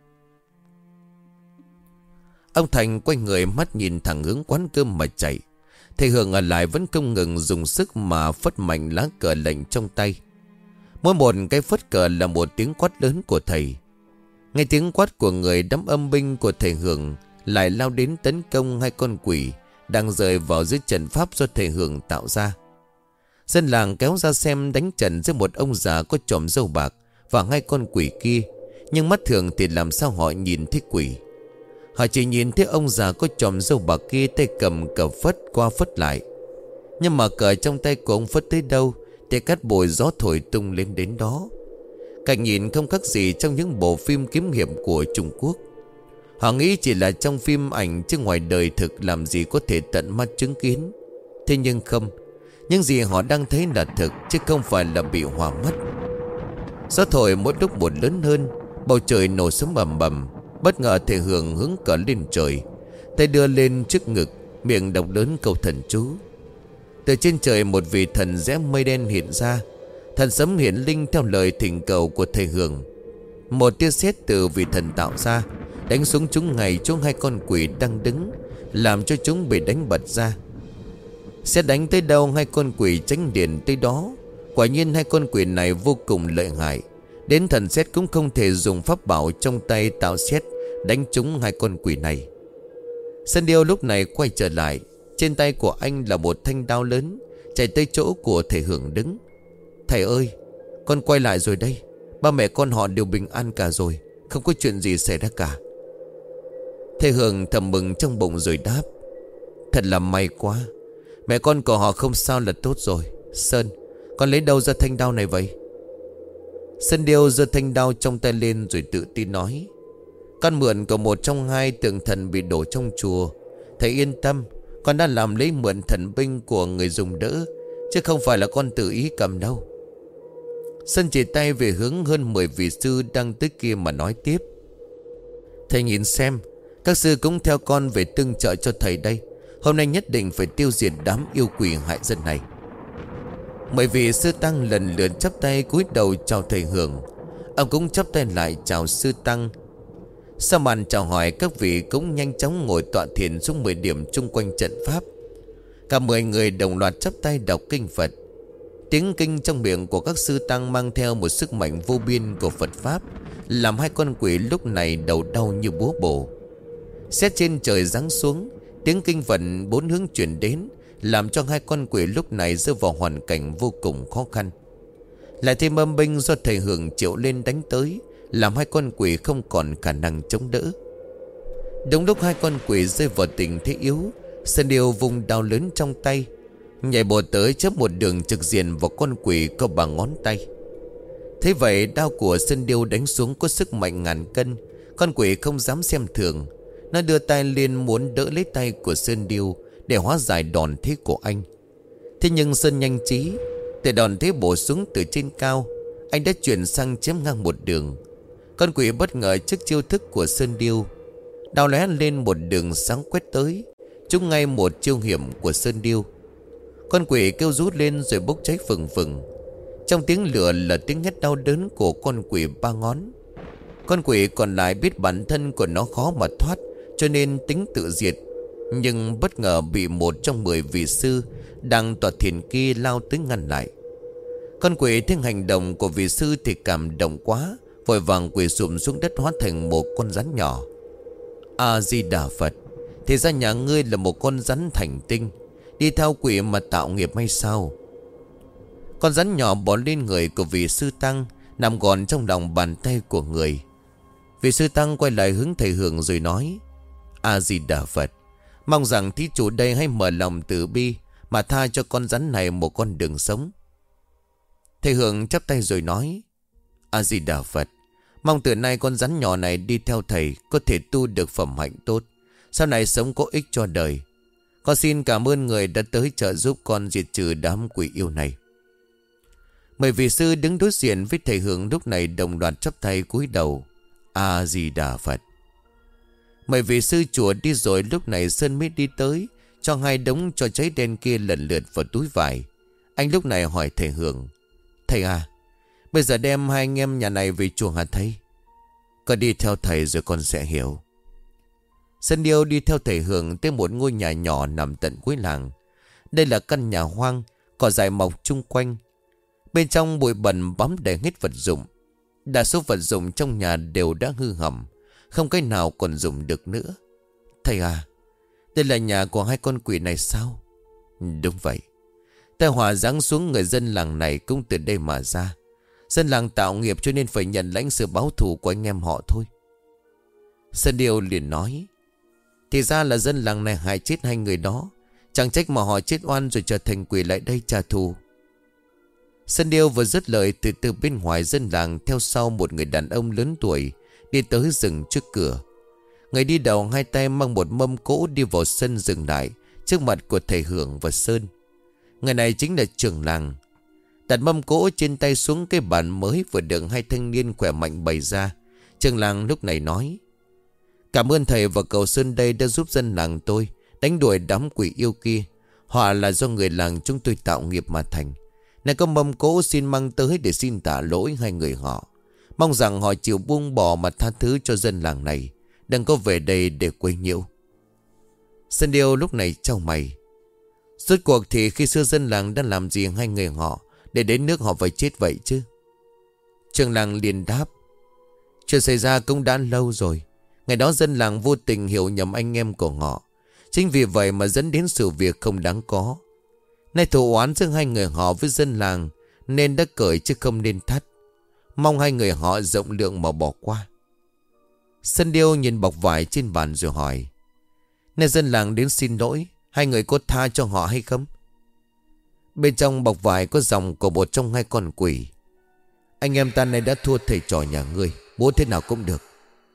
Ông Thành quay người mắt nhìn thẳng hướng quán cơm mà chạy. Thầy Hường ở lại vẫn không ngừng dùng sức mà phất mạnh lá cờ lệnh trong tay. Mỗi một cái phất cờ là một tiếng quát lớn của thầy. Nghe tiếng quát của người đám âm binh của thầy Hường lại lao đến tấn công hai con quỷ đang rơi vào dưới trận pháp do thầy Hường tạo ra. Dân làng kéo ra xem đánh trận với một ông già có chòm râu bạc và hai con quỷ kia. Nhưng mắt thường thì làm sao họ nhìn thấy quỷ. Họ chỉ nhìn thấy ông già có chòm râu bạc kia tay cầm cờ phất qua phất lại. Nhưng mà cờ trong tay của ông phất tới đâu thì cát bụi gió thổi tung lên đến đó. Cảnh nhìn không khác gì trong những bộ phim kiếm hiệp của Trung Quốc. Họ nghĩ chỉ là trong phim ảnh chứ ngoài đời thực làm gì có thể tận mắt chứng kiến. Thế nhưng không, những gì họ đang thấy là thực chứ không phải là bị hòa mắt. Gió thổi mỗi lúc một lớn hơn, bầu trời nổ sấm bầm bầm. Bất ngờ thầy Hường hướng cờ lên trời, tay đưa lên trước ngực, miệng đọc lớn câu thần chú. Từ trên trời một vị thần rẽ mây đen hiện ra. Thần sấm hiện linh theo lời thỉnh cầu của thầy Hường. Một tia sét từ vị thần tạo ra, đánh xuống chúng ngay chỗ hai con quỷ đang đứng, làm cho chúng bị đánh bật ra. Sét đánh tới đâu hai con quỷ tránh điện tới đó. Quả nhiên hai con quỷ này vô cùng lợi hại. Đến thần sét cũng không thể dùng pháp bảo trong tay tạo sét đánh trúng hai con quỷ này. Sơn Điêu lúc này quay trở lại. Trên tay của anh là một thanh đao lớn, chạy tới chỗ của thầy Hường đứng. Thầy ơi, con quay lại rồi đây. Ba mẹ con họ đều bình an cả rồi, không có chuyện gì xảy ra cả. Thầy Hường thầm mừng trong bụng rồi đáp. Thật là may quá. Mẹ con của họ không sao là tốt rồi. Sơn, con lấy đâu ra thanh đao này vậy? Sơn Điêu giơ thanh đao trong tay lên rồi tự tin nói. Con mượn của một trong hai tượng thần bị đổ trong chùa. Thầy yên tâm, con đã làm lấy mượn thần binh của người dùng đỡ, chứ không phải là con tự ý cầm đâu. Sơn chỉ tay về hướng hơn mười vị sư đang tới kia mà nói tiếp. Thầy nhìn xem, các sư cũng theo con về tương trợ cho thầy đây. Hôm nay nhất định phải tiêu diệt đám yêu quỷ hại dân này. Mười vị sư tăng lần lượt chắp tay cúi đầu chào thầy Hường. Ông cũng chắp tay lại chào sư tăng. Sau màn chào hỏi, các vị cũng nhanh chóng ngồi tọa thiền xuống mười điểm chung quanh trận pháp. Cả mười người đồng loạt chắp tay đọc kinh Phật. Tiếng kinh trong miệng của các sư tăng mang theo một sức mạnh vô biên của Phật Pháp, làm hai con quỷ lúc này đầu đau như búa bổ. Sét trên trời giáng xuống, tiếng kinh Phật bốn hướng chuyển đến, làm cho hai con quỷ lúc này rơi vào hoàn cảnh vô cùng khó khăn. Lại thêm âm binh do thầy Hường triệu lên đánh tới, làm hai con quỷ không còn khả năng chống đỡ. Đúng lúc hai con quỷ rơi vào tình thế yếu, Sơn Điêu vùng đao lớn trong tay, nhảy bổ tới chớp một đường trực diện vào con quỷ có bằng ngón tay. Thế vậy đao của Sơn Điêu đánh xuống có sức mạnh ngàn cân. Con quỷ không dám xem thường, nó đưa tay lên muốn đỡ lấy tay của Sơn Điêu để hóa giải đòn thế của anh. Thế nhưng Sơn nhanh trí, để đòn thế bổ xuống từ trên cao, anh đã chuyển sang chém ngang một đường. Con quỷ bất ngờ trước chiêu thức của Sơn Điêu, đao lóe lên một đường sáng quét tới, trúng ngay một chiêu hiểm của Sơn Điêu. Con quỷ kêu rút lên rồi bốc cháy phừng phừng. Trong tiếng lửa là tiếng hét đau đớn của con quỷ ba ngón. Con quỷ còn lại biết bản thân của nó khó mà thoát, cho nên tính tự diệt. Nhưng bất ngờ bị một trong mười vị sư đang tọa thiền kia lao tới ngăn lại. Con quỷ thấy hành động của vị sư thì cảm động quá, vội vàng quỳ sụp xuống đất hóa thành một con rắn nhỏ. A Di Đà Phật, thì ra nhà ngươi là một con rắn thành tinh, Đi theo quỷ mà tạo nghiệp hay sao? Con rắn nhỏ bò lên người của vị sư tăng, nằm gọn trong lòng bàn tay của người. Vị sư tăng quay lại hướng thầy Hưởng rồi nói: A-di-đà Phật, mong rằng thí chủ đây hãy mở lòng từ bi mà tha cho con rắn này một con đường sống. Thầy Hưởng chắp tay rồi nói: A-di-đà Phật, mong từ nay con rắn nhỏ này đi theo thầy có thể tu được phẩm hạnh tốt, sau này sống có ích cho đời. Con xin cảm ơn người đã tới trợ giúp con diệt trừ đám quỷ yêu này. Mười vị sư đứng đối diện với thầy Hưởng lúc này đồng loạt chắp tay cúi đầu: A-di-đà Phật. Mười vị sư chùa đi rồi, lúc này Sơn mới đi tới, cho hai đống tro cháy đen kia lần lượt vào túi vải. Anh lúc này hỏi thầy Hưởng: Thầy à, bây giờ đem hai anh em nhà này về chùa hả thầy? Con đi theo thầy rồi con sẽ hiểu. Sơn Điêu đi theo thầy Hưởng tới một ngôi nhà nhỏ nằm tận cuối làng. Đây là căn nhà hoang, cỏ dại mọc chung quanh. Bên trong bụi bẩn bám đầy hết vật dụng. Đa số vật dụng trong nhà đều đã hư hỏng, không cái nào còn dùng được nữa. Thầy à, đây là nhà của hai con quỷ này sao? Đúng vậy. Tai họa giáng xuống người dân làng này cũng từ đây mà ra. Dân làng tạo nghiệp cho nên phải nhận lãnh sự báo thù của anh em họ thôi. Sơn Điêu liền nói: Thì ra là dân làng này hại chết hai người đó, chẳng trách mà họ chết oan rồi trở thành quỷ lại đây trả thù. Sơn Điêu vừa dứt lời thì từ bên ngoài dân làng theo sau một người đàn ông lớn tuổi đi tới dừng trước cửa. Người đi đầu hai tay mang một mâm cỗ đi vào sân dừng lại trước mặt của thầy Hưởng và Sơn. Người này chính là trưởng làng. Đặt mâm cỗ trên tay xuống cái bàn mới vừa được hai thanh niên khỏe mạnh bày ra, trưởng làng lúc này nói: Cảm ơn thầy và cậu Sơn đây đã giúp dân làng tôi đánh đuổi đám quỷ yêu kia. Họ là do người làng chúng tôi tạo nghiệp mà thành. Này có mâm cỗ xin mang tới để xin tạ lỗi hai người họ. Mong rằng họ chịu buông bỏ mà tha thứ cho dân làng này, đừng có về đây để quấy nhiễu. Sơn Điêu lúc này chau mày: Rốt cuộc thì khi xưa dân làng đã làm gì hai người họ để đến nước họ phải chết vậy chứ? Trưởng làng liền đáp: Chuyện xảy ra cũng đã lâu rồi. Ngày đó dân làng vô tình hiểu nhầm anh em của họ, chính vì vậy mà dẫn đến sự việc không đáng có. Nay thù oán giữa hai người họ với dân làng nên đã cởi chứ không nên thắt. Mong hai người họ rộng lượng mà bỏ qua. Sơn Điêu nhìn bọc vải trên bàn rồi hỏi: Nay dân làng đến xin lỗi, hai người có tha cho họ hay không? Bên trong bọc vải có dòng của một trong hai con quỷ: Anh em ta này đã thua thầy trò nhà ngươi, muốn thế nào cũng được.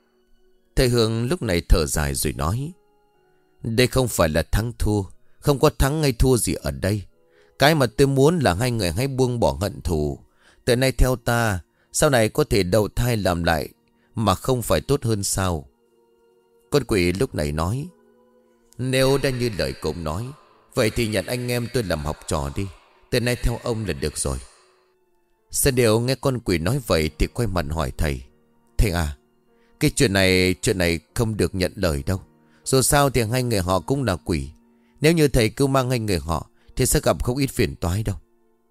Thầy Hưởng lúc này thở dài rồi nói: Đây không phải là thắng thua, không có thắng hay thua gì ở đây. Cái mà tôi muốn là hai người hãy buông bỏ hận thù. Từ nay theo ta, sau này có thể đầu thai làm lại mà không phải tốt hơn sao? Con quỷ lúc này nói: Nếu đã như lời cũng nói, vậy thì nhận anh em tôi làm học trò đi. Từ nay theo ông là được rồi. Sơn Điêu nghe con quỷ nói vậy thì quay mặt hỏi thầy: Thầy à, cái chuyện này Chuyện này không được nhận lời đâu. Dù sao thì hai người họ cũng là quỷ. Nếu như thầy cứ mang hai người họ thì sẽ gặp không ít phiền toái đâu.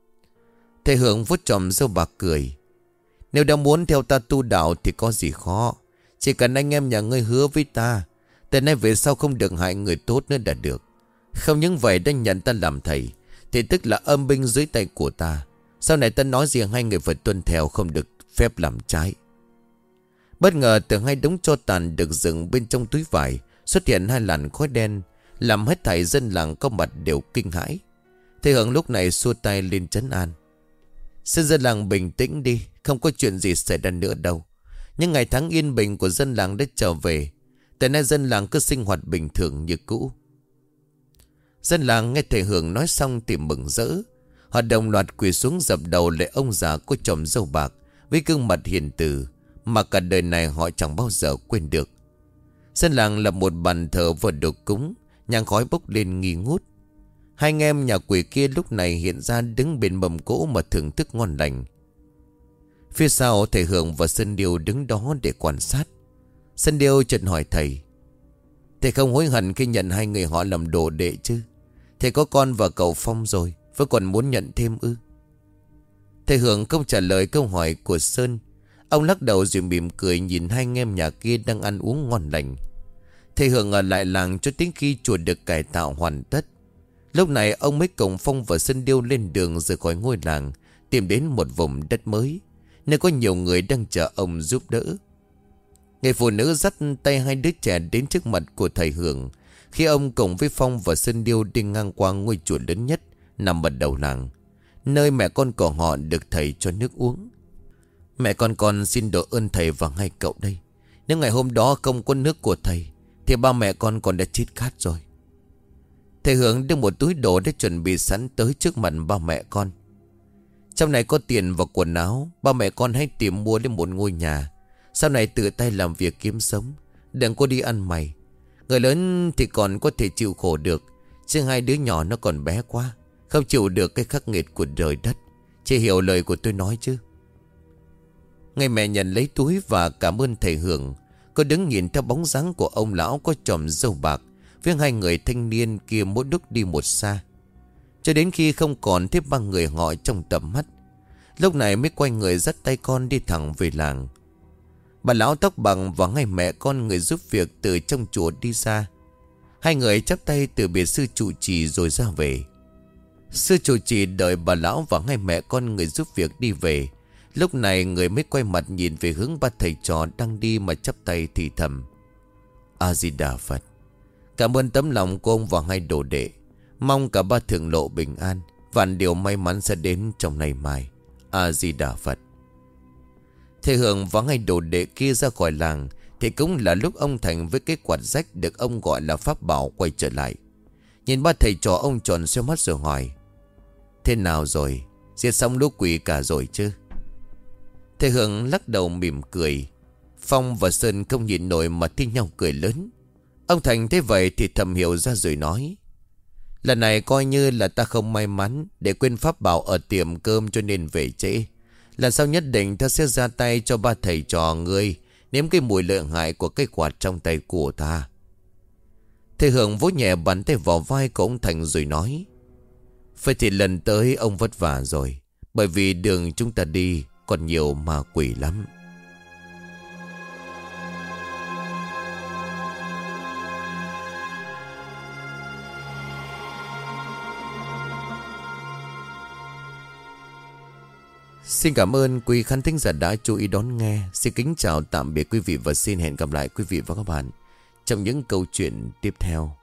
Thầy Hưởng vuốt chòm râu bạc cười: Nếu đã muốn theo ta tu đạo thì có gì khó. Chỉ cần anh em nhà ngươi hứa với ta, từ nay về sau không được hại người tốt nữa đã được. Không những vậy đã nhận ta làm thầy thì tức là âm binh dưới tay của ta. Sau này ta nói gì hai người phải tuân theo, không được phép làm trái. Bất ngờ từ hai đống tro tàn được dựng bên trong túi vải xuất hiện hai làn khói đen, làm hết thảy dân làng có mặt đều kinh hãi. Thầy Hưởng lúc này xua tay lên trấn an: Xin dân làng bình tĩnh đi, không có chuyện gì xảy ra nữa đâu. Những ngày tháng yên bình của dân làng đã trở về. Từ nay dân làng cứ sinh hoạt bình thường như cũ. Dân làng nghe thầy Hưởng nói xong thì mừng rỡ. Họ đồng loạt quỳ xuống dập đầu lạy ông già có chòm râu bạc với gương mặt hiền từ mà cả đời này họ chẳng bao giờ quên được. Dân làng lập một bàn thờ vừa được cúng, nhang khói bốc lên nghi ngút. Hai anh em nhà quỷ kia lúc này hiện ra đứng bên mâm cỗ mà thưởng thức ngon lành. Phía sau thầy Hưởng và Sơn Điêu đứng đó để quan sát. Sơn Điêu chợt hỏi thầy: Thầy không hối hận khi nhận hai người họ làm đồ đệ chứ? Thầy có con và cậu Phong rồi, vẫn còn muốn nhận thêm ư? Thầy Hưởng không trả lời câu hỏi của Sơn. Ông lắc đầu rồi mỉm cười nhìn hai anh em nhà kia đang ăn uống ngon lành. Thầy Hưởng ở lại làng cho đến khi chùa được cải tạo hoàn tất. Lúc này ông mới cùng Phong và Sơn Điêu lên đường rời khỏi ngôi làng, tìm đến một vùng đất mới, nơi có nhiều người đang chờ ông giúp đỡ. Người phụ nữ dắt tay hai đứa trẻ đến trước mặt của thầy Hưởng, khi ông cùng với Phong và Sơn Điêu đi ngang qua ngôi chùa lớn nhất nằm ở đầu làng, nơi mẹ con của họ được thầy cho nước uống. Mẹ con con xin độ ơn thầy và ngay cậu đây. Nếu ngày hôm đó không có nước của thầy thì ba mẹ con còn đã chết khát rồi. Thầy Hưởng đưa một túi đồ để chuẩn bị sẵn tới trước mặt ba mẹ con. Trong này có tiền và quần áo. Ba mẹ con hãy tìm mua lên một ngôi nhà, sau này tự tay làm việc kiếm sống, đừng có đi ăn mày. Người lớn thì còn có thể chịu khổ được, chứ hai đứa nhỏ nó còn bé quá, không chịu được cái khắc nghiệt của đời đất. Chị hiểu lời của tôi nói chứ? Ngày mẹ nhận lấy túi và cảm ơn thầy Hưởng. Cô đứng nhìn theo bóng dáng của ông lão có chòm râu bạc với hai người thanh niên kia mỗi lúc đi một xa, cho đến khi không còn thấy ba người họ trong tầm mắt. Lúc này mới quay người dắt tay con đi thẳng về làng. Bà lão tóc bằng và ngay mẹ con người giúp việc từ trong chùa đi ra. Hai người chắp tay từ biệt sư trụ trì rồi ra về. Sư trụ trì đợi bà lão và ngay mẹ con người giúp việc đi về. Lúc này người mới quay mặt nhìn về hướng ba thầy trò đang đi mà chắp tay thì thầm: A-di-đà Phật. Cảm ơn tấm lòng của ông và hai đồ đệ. Mong cả ba thượng lộ bình an, vạn điều may mắn sẽ đến trong ngày mai. A-di-đà Phật. Thầy Hưởng và ngay đồ đệ kia ra khỏi làng thì cũng là lúc ông Thành với cái quạt rách được ông gọi là pháp bảo quay trở lại. Nhìn ba thầy trò, ông tròn xoe mắt rồi hỏi: thế nào rồi? Giết xong lũ quỷ cả rồi chứ? Thầy Hưởng lắc đầu mỉm cười. Phong và Sơn không nhịn nổi mà thi nhau cười lớn. Ông Thành thấy vậy thì thầm hiểu ra rồi nói: lần này coi như là ta không may mắn để quên pháp bảo ở tiệm cơm cho nên về trễ. Lần sau nhất định ta sẽ ra tay cho ba thầy trò ngươi nếm cái mùi lợi hại của cây quạt trong tay của ta. Thầy Hưởng vỗ nhẹ bàn tay vào vai của ông Thành rồi nói: vậy thì lần tới ông vất vả rồi, bởi vì đường chúng ta đi còn nhiều ma quỷ lắm. Xin cảm ơn quý khán thính giả đã chú ý đón nghe. Xin kính chào tạm biệt quý vị và xin hẹn gặp lại quý vị và các bạn trong những câu chuyện tiếp theo.